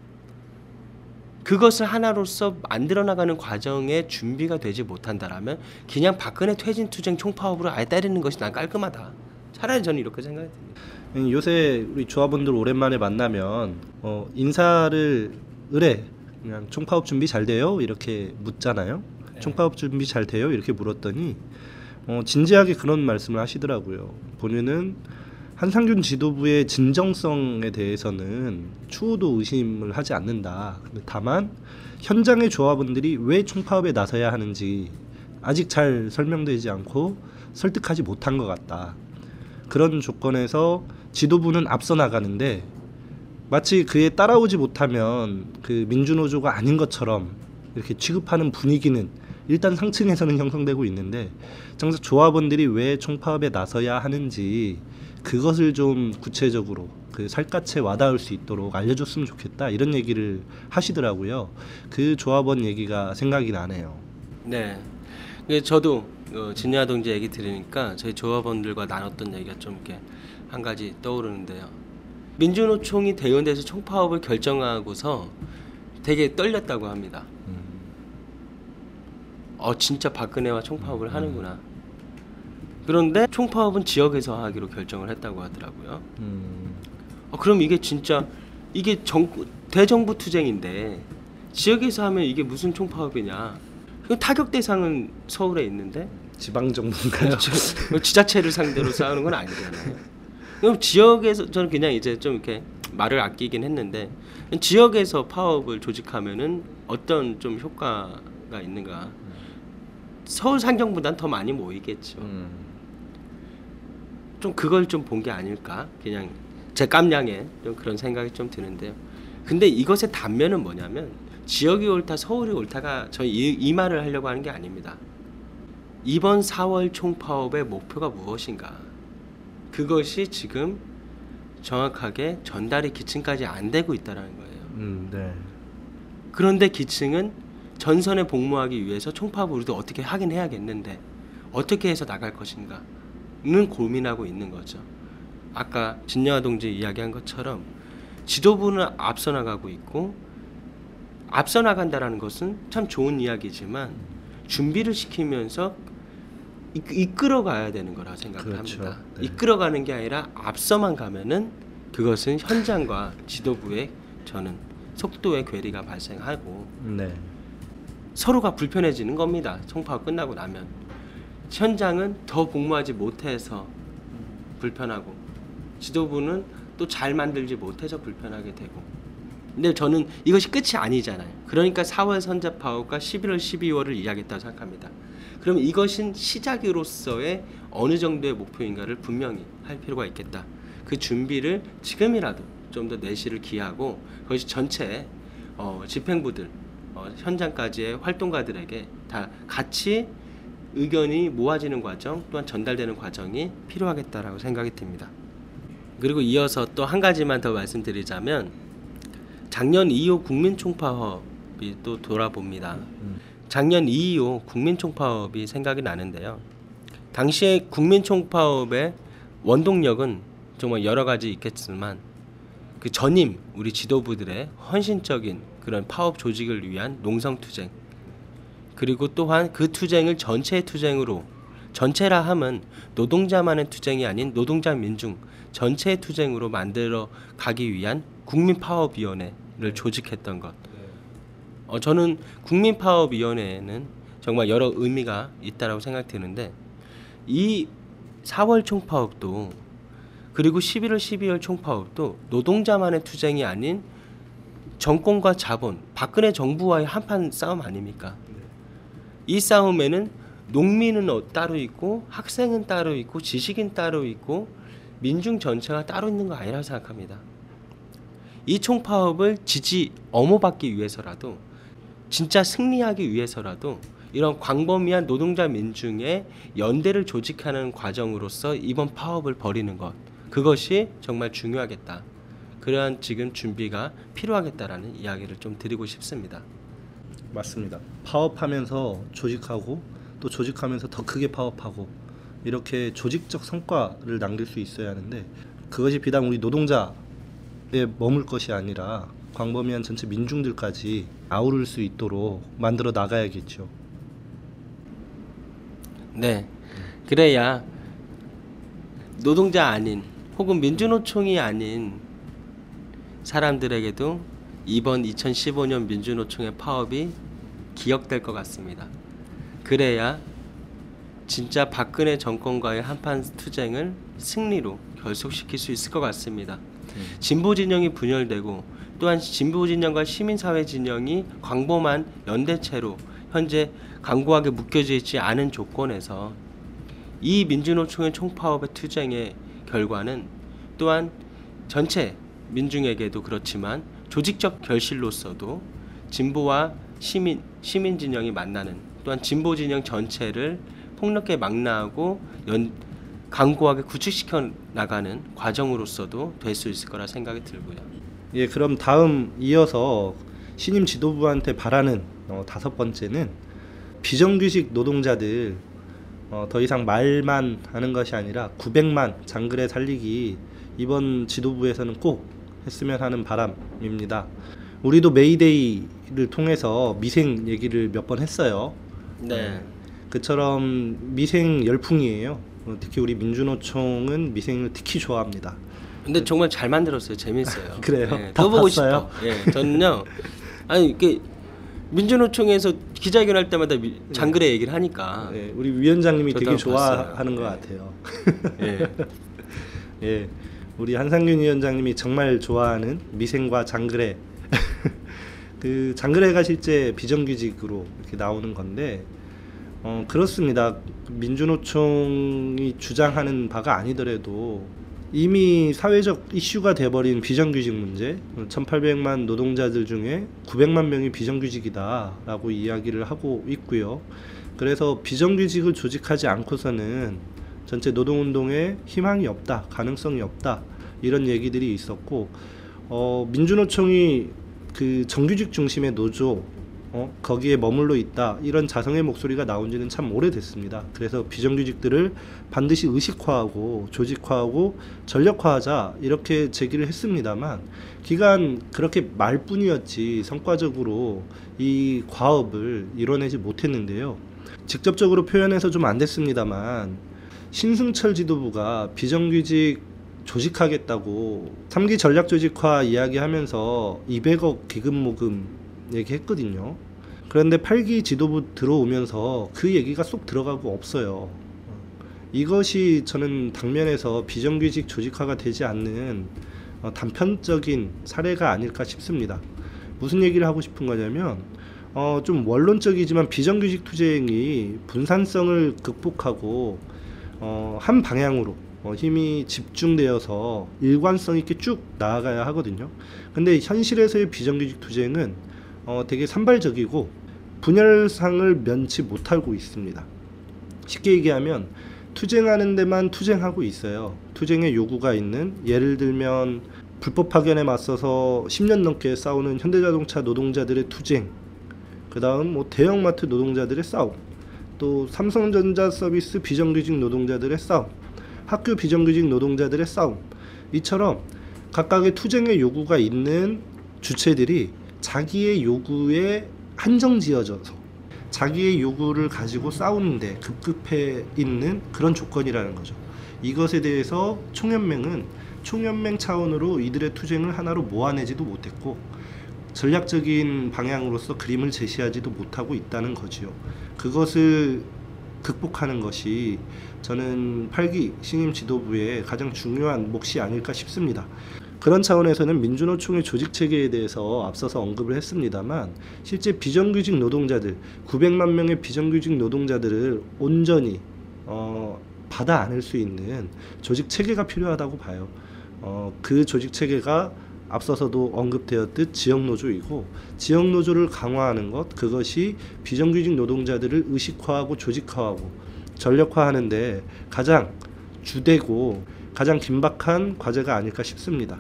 그것을 하나로서 만들어 나가는 과정에 준비가 되지 못한다라면 그냥 박근혜 퇴진투쟁 총파업으로 아예 때리는 것이 난 깔끔하다. 차라리 저는 이렇게 생각이 듭니다. 요새 우리 조합원들 오랜만에 만나면 인사를 의뢰 그냥 총파업 준비 잘 돼요? 이렇게 묻잖아요. 네. 총파업 준비 잘 돼요? 이렇게 물었더니 진지하게 그런 말씀을 하시더라고요. 보면은 한상균 지도부의 진정성에 대해서는 추호도 의심을 하지 않는다. 근데 다만 현장의 조합원들이 왜 총파업에 나서야 하는지 아직 잘 설명되지 않고 설득하지 못한 것 같다. 그런 조건에서 지도부는 앞서 나가는데 마치 그에 따라오지 못하면 그 민주노조가 아닌 것처럼 이렇게 취급하는 분위기는 일단 상층에서는 형성되고 있는데, 정작 조합원들이 왜 총파업에 나서야 하는지 그것을 좀 구체적으로 그 살갗에 와닿을 수 있도록 알려줬으면 좋겠다, 이런 얘기를 하시더라고요. 그 조합원 얘기가 생각이 나네요. 네, 저도 진야 동지 얘기 들으니까 저희 조합원들과 나눴던 얘기가 좀 이렇게 한 가지 떠오르는데요. 민주노총이 대의원대에서 총파업을 결정하고서 되게 떨렸다고 합니다. 진짜 박근혜와 총파업을 하는구나. 그런데 총파업은 지역에서 하기로 결정을 했다고 하더라고요. 그럼 이게 진짜 이게 대정부 투쟁인데 지역에서 하면 이게 무슨 총파업이냐? 타격 대상은 서울에 있는데 지방정부인가요? 지자체를 상대로 싸우는 건 아니잖아요. 그럼 지역에서 저는 그냥 이제 좀 이렇게 말을 아끼긴 했는데, 지역에서 파업을 조직하면은 어떤 좀 효과가 있는가? 서울 상경보단 더 많이 모이겠죠. 좀 그걸 좀 본 게 아닐까? 그냥 제 깜냥에 좀 그런 생각이 좀 드는데요. 근데 이것의 단면은 뭐냐면, 지역이 옳다 서울이 옳다가 저희 이 말을 하려고 하는 게 아닙니다. 이번 4월 총파업의 목표가 무엇인가? 그것이 지금 정확하게 전달이 기층까지 안 되고 있다는 거예요. 네. 그런데 기층은 전선에 복무하기 위해서 총파업을 우리도 어떻게 하긴 해야겠는데 어떻게 해서 나갈 것인가는 고민하고 있는 거죠. 아까 진여아 동지 이야기한 것처럼 지도부는 앞서 나가고 있고, 앞서 나간다라는 것은 참 좋은 이야기지만 준비를 시키면서 이끌어가야 되는 거라 생각을 그렇죠. 합니다. 네. 이끌어가는 게 아니라 앞서만 가면은 그것은 현장과 지도부의 저는 속도의 괴리가 발생하고 네. 서로가 불편해지는 겁니다. 총파업 끝나고 나면 현장은 더 복무하지 못해서 불편하고 지도부는 또 잘 만들지 못해서 불편하게 되고. 근데 저는 이것이 끝이 아니잖아요. 그러니까 4월 선제 파업과 11월 12월을 이야기했다고 생각합니다. 그러면 이것은 시작으로서의 어느 정도의 목표인가를 분명히 할 필요가 있겠다. 그 준비를 지금이라도 좀 더 내실을 기하고, 그것이 전체 집행부들 현장까지의 활동가들에게 다 같이 의견이 모아지는 과정, 또한 전달되는 과정이 필요하겠다라고 생각이 듭니다. 그리고 이어서 또 한 가지만 더 말씀드리자면, 작년 2.25 국민총파업이 또 돌아봅니다. 작년 2.25 국민총파업이 생각이 나는데요. 당시에 국민총파업의 원동력은 정말 여러 가지 있겠지만, 그 전임 우리 지도부들의 헌신적인 그런 파업 조직을 위한 농성투쟁, 그리고 또한 그 투쟁을 전체의 투쟁으로, 전체라 함은 노동자만의 투쟁이 아닌 노동자 민중 전체의 투쟁으로 만들어 가기 위한 국민파업위원회를 조직했던 것. 저는 국민파업위원회는 정말 여러 의미가 있다고 생각되는데, 이 4월 총파업도 그리고 11월 12월 총파업도 노동자만의 투쟁이 아닌 정권과 자본, 박근혜 정부와의 한판 싸움 아닙니까? 이 싸움에는 농민은 따로 있고 학생은 따로 있고 지식인 따로 있고 민중 전체가 따로 있는 거 아니라고 생각합니다. 이 총파업을 엄호받기 위해서라도, 진짜 승리하기 위해서라도 이런 광범위한 노동자 민중의 연대를 조직하는 과정으로서 이번 파업을 벌이는 것, 그것이 정말 중요하겠다. 그러한 지금 준비가 필요하겠다라는 이야기를 좀 드리고 싶습니다. 맞습니다. 파업하면서 조직하고 또 조직하면서 더 크게 파업하고 이렇게 조직적 성과를 남길 수 있어야 하는데, 그것이 비단 우리 노동자에 머물 것이 아니라 광범위한 전체 민중들까지 아우를 수 있도록 만들어 나가야겠죠. 네, 그래야 노동자 아닌 혹은 민주노총이 아닌 사람들에게도 이번 2015년 민주노총의 파업이 기억될 것 같습니다. 그래야 진짜 박근혜 정권과의 한판 투쟁을 승리로 결속시킬 수 있을 것 같습니다. 진보 진영이 분열되고 또한 진보 진영과 시민사회 진영이 광범한 연대체로 현재 강고하게 묶여져 있지 않은 조건에서 이 민주노총의 총파업의 투쟁의 결과는 또한 전체 민중에게도 그렇지만 조직적 결실로서도 진보와 시민 진영이 만나는, 또한 진보 진영 전체를 폭넓게 망라하고 강고하게 구축시켜 나가는 과정으로서도 될 수 있을 거라 생각이 들고요. 예, 그럼 다음 이어서 신임 지도부한테 바라는 5번째는 비정규직 노동자들 더 이상 말만 하는 것이 아니라 900만 장글에 살리기 이번 지도부에서는 꼭 했으면 하는 바람입니다. 우리도 메이데이를 통해서 미생 얘기를 몇 번 했어요. 네. 그처럼 미생 열풍이에요. 특히 우리 민주노총은 미생을 특히 좋아합니다. 근데 정말 잘 만들었어요. 재밌어요. 그래요? 네, 다 또 보고 봤어요? 싶어. 예, 저는요. 아니 이게 민주노총에서 기자회견할 때마다 장글의 얘기를 하니까. 네, 우리 위원장님이 되게 저도 좋아하는 봤어요. 것 네. 같아요. 예. 예, 우리 한상균 위원장님이 정말 좋아하는 미생과 장글의 그 장글의가 실제 비정규직으로 이렇게 나오는 건데, 그렇습니다. 민주노총이 주장하는 바가 아니더라도 이미 사회적 이슈가 돼버린 비정규직 문제, 1800만 노동자들 중에 900만 명이 비정규직이다라고 이야기를 하고 있고요. 그래서 비정규직을 조직하지 않고서는 전체 노동운동에 희망이 없다, 가능성이 없다, 이런 얘기들이 있었고, 민주노총이 그 정규직 중심의 노조, 거기에 머물러 있다, 이런 자성의 목소리가 나온 지는 참 오래됐습니다. 그래서 비정규직들을 반드시 의식화하고 조직화하고 전력화하자, 이렇게 제기를 했습니다만 기간 그렇게 말뿐이었지 성과적으로 이 과업을 이뤄내지 못했는데요. 직접적으로 표현해서 좀 안 됐습니다만 신승철 지도부가 비정규직 조직하겠다고 3기 전략조직화 이야기하면서 200억 기금 모금 얘기했거든요. 그런데 8기 지도부 들어오면서 그 얘기가 쏙 들어가고 없어요. 이것이 저는 당면에서 비정규직 조직화가 되지 않는 단편적인 사례가 아닐까 싶습니다. 무슨 얘기를 하고 싶은 거냐면, 좀 원론적이지만 비정규직 투쟁이 분산성을 극복하고 한 방향으로 힘이 집중되어서 일관성 있게 쭉 나아가야 하거든요. 근데 현실에서의 비정규직 투쟁은 되게 산발적이고 분열상을 면치 못하고 있습니다. 쉽게 얘기하면 투쟁하는 데만 투쟁하고 있어요. 투쟁의 요구가 있는, 예를 들면 불법 파견에 맞서서 10년 넘게 싸우는 현대자동차 노동자들의 투쟁, 그 다음 대형마트 노동자들의 싸움, 또 삼성전자 서비스 비정규직 노동자들의 싸움, 학교 비정규직 노동자들의 싸움, 이처럼 각각의 투쟁의 요구가 있는 주체들이 자기의 요구에 한정 지어져서 자기의 요구를 가지고 싸우는데 급급해 있는 그런 조건이라는 거죠. 이것에 대해서 총연맹은 총연맹 차원으로 이들의 투쟁을 하나로 모아내지도 못했고 전략적인 방향으로서 그림을 제시하지도 못하고 있다는 거지요. 그것을 극복하는 것이 저는 8기 신임 지도부의 가장 중요한 몫이 아닐까 싶습니다. 그런 차원에서는 민주노총의 조직체계에 대해서 앞서서 언급을 했습니다만 실제 비정규직 노동자들 900만 명의 비정규직 노동자들을 온전히 받아 안을 수 있는 조직체계가 필요하다고 봐요. 그 조직체계가 앞서서도 언급되었듯 지역노조이고 지역노조를 강화하는 것 그것이 비정규직 노동자들을 의식화하고 조직화하고 전력화하는 데 가장 주되고 가장 긴박한 과제가 아닐까 싶습니다.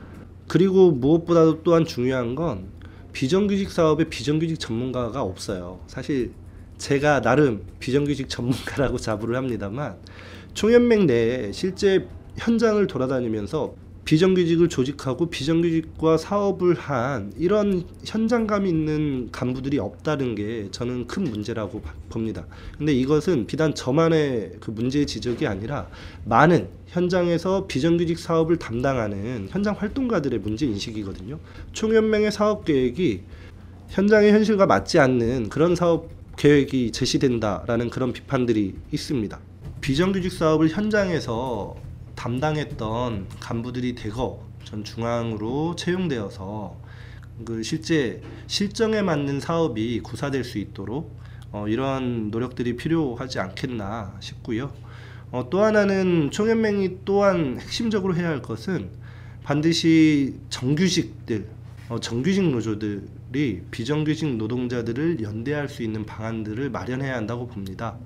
그리고 무엇보다도 또한 중요한 건 비정규직 사업에 비정규직 전문가가 없어요. 사실 제가 나름 비정규직 전문가라고 자부를 합니다만 총연맹 내에 실제 현장을 돌아다니면서 비정규직을 조직하고 비정규직과 사업을 한 이런 현장감 있는 간부들이 없다는 게 저는 큰 문제라고 봅니다. 근데 이것은 비단 저만의 그 문제의 지적이 아니라 많은 현장에서 비정규직 사업을 담당하는 현장 활동가들의 문제 인식이거든요. 총연맹의 사업 계획이 현장의 현실과 맞지 않는 그런 사업 계획이 제시된다라는 그런 비판들이 있습니다. 비정규직 사업을 현장에서 담당했던 간부들이 대거 전 중앙으로 채용되어서 그 실제 실정에 맞는 사업이 구사될 수 있도록 이러한 노력들이 필요하지 않겠나 싶고요. 또 하나는 총연맹이 또한 핵심적으로 해야 할 것은 반드시 정규직들, 정규직 노조들이 비정규직 노동자들을 연대할 수 있는 방안들을 마련해야 한다고 봅니다.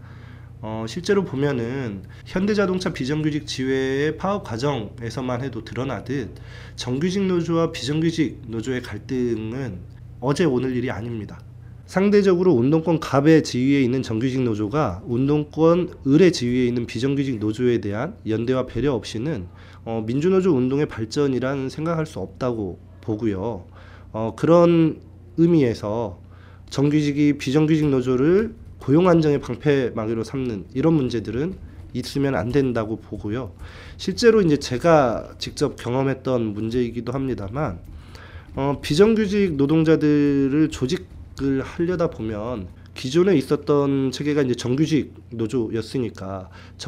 실제로 보면은 현대자동차 비정규직 지회의 파업 과정에서만 해도 드러나듯 정규직 노조와 비정규직 노조의 갈등은 어제 오늘 일이 아닙니다. 상대적으로 운동권 갑의 지위에 있는 정규직 노조가 운동권 을의 지위에 있는 비정규직 노조에 대한 연대와 배려 없이는 민주노조 운동의 발전이란 생각할 수 없다고 보고요. 그런 의미에서 정규직이 비정규직 노조를 고용 안정의 방패막이로 삼는 이런 문제들은 있으면 안 된다고 보고요. 실제로 이제 제가 직접 경험했던 문제이기도 합니다만 비정규직 노동자들을 조직을 하려다 보면 기존에 있었던 체계가 이제 정규직 노조였으니까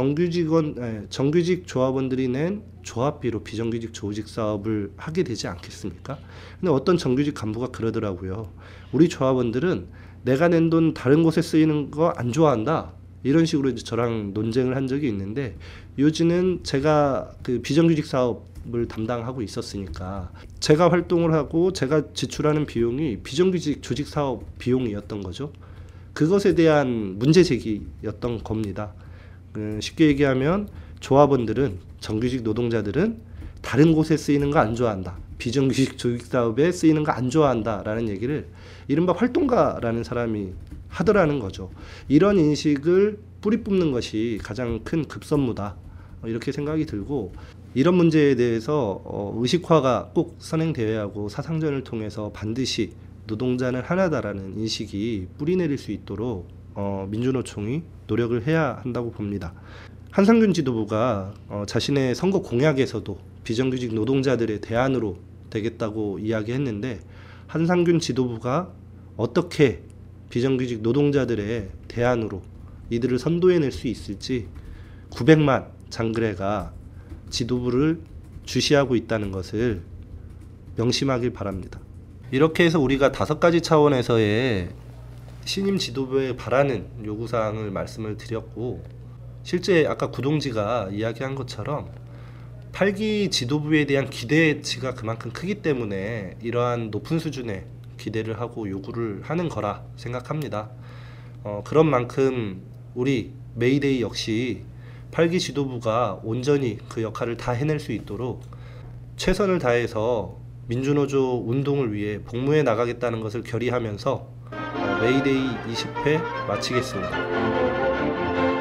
정규직 조합원들이 낸 조합비로 비정규직 조직 사업을 하게 되지 않겠습니까? 근데 어떤 정규직 간부가 그러더라고요. 우리 조합원들은 내가 낸 돈 다른 곳에 쓰이는 거 안 좋아한다. 이런 식으로 이제 저랑 논쟁을 한 적이 있는데 요즘은 제가 그 비정규직 사업을 담당하고 있었으니까 제가 활동을 하고 제가 지출하는 비용이 비정규직 조직 사업 비용이었던 거죠. 그것에 대한 문제 제기였던 겁니다. 쉽게 얘기하면 조합원들은 정규직 노동자들은 다른 곳에 쓰이는 거 안 좋아한다. 비정규직 조직 사업에 쓰이는 거 안 좋아한다라는 얘기를 이른바 활동가라는 사람이 하더라는 거죠. 이런 인식을 뿌리 뽑는 것이 가장 큰 급선무다. 이렇게 생각이 들고 이런 문제에 대해서 의식화가 꼭 선행되어야 하고 사상전을 통해서 반드시 노동자는 하나다라는 인식이 뿌리내릴 수 있도록 민주노총이 노력을 해야 한다고 봅니다. 한상균 지도부가 자신의 선거 공약에서도 비정규직 노동자들의 대안으로 되겠다고 이야기했는데 한상균 지도부가 어떻게 비정규직 노동자들의 대안으로 이들을 선도해낼 수 있을지 900만 장그래가 지도부를 주시하고 있다는 것을 명심하길 바랍니다. 이렇게 해서 우리가 5가지 차원에서의 신임 지도부에 바라는 요구사항을 말씀을 드렸고 실제 아까 구동지가 이야기한 것처럼 8기 지도부에 대한 기대치가 그만큼 크기 때문에 이러한 높은 수준의 기대를 하고 요구를 하는 거라 생각합니다. 그런 만큼 우리 메이데이 역시 8기 지도부가 온전히 그 역할을 다 해낼 수 있도록 최선을 다해서 민주노조 운동을 위해 복무해 나가겠다는 것을 결의하면서 메이데이 20회 마치겠습니다.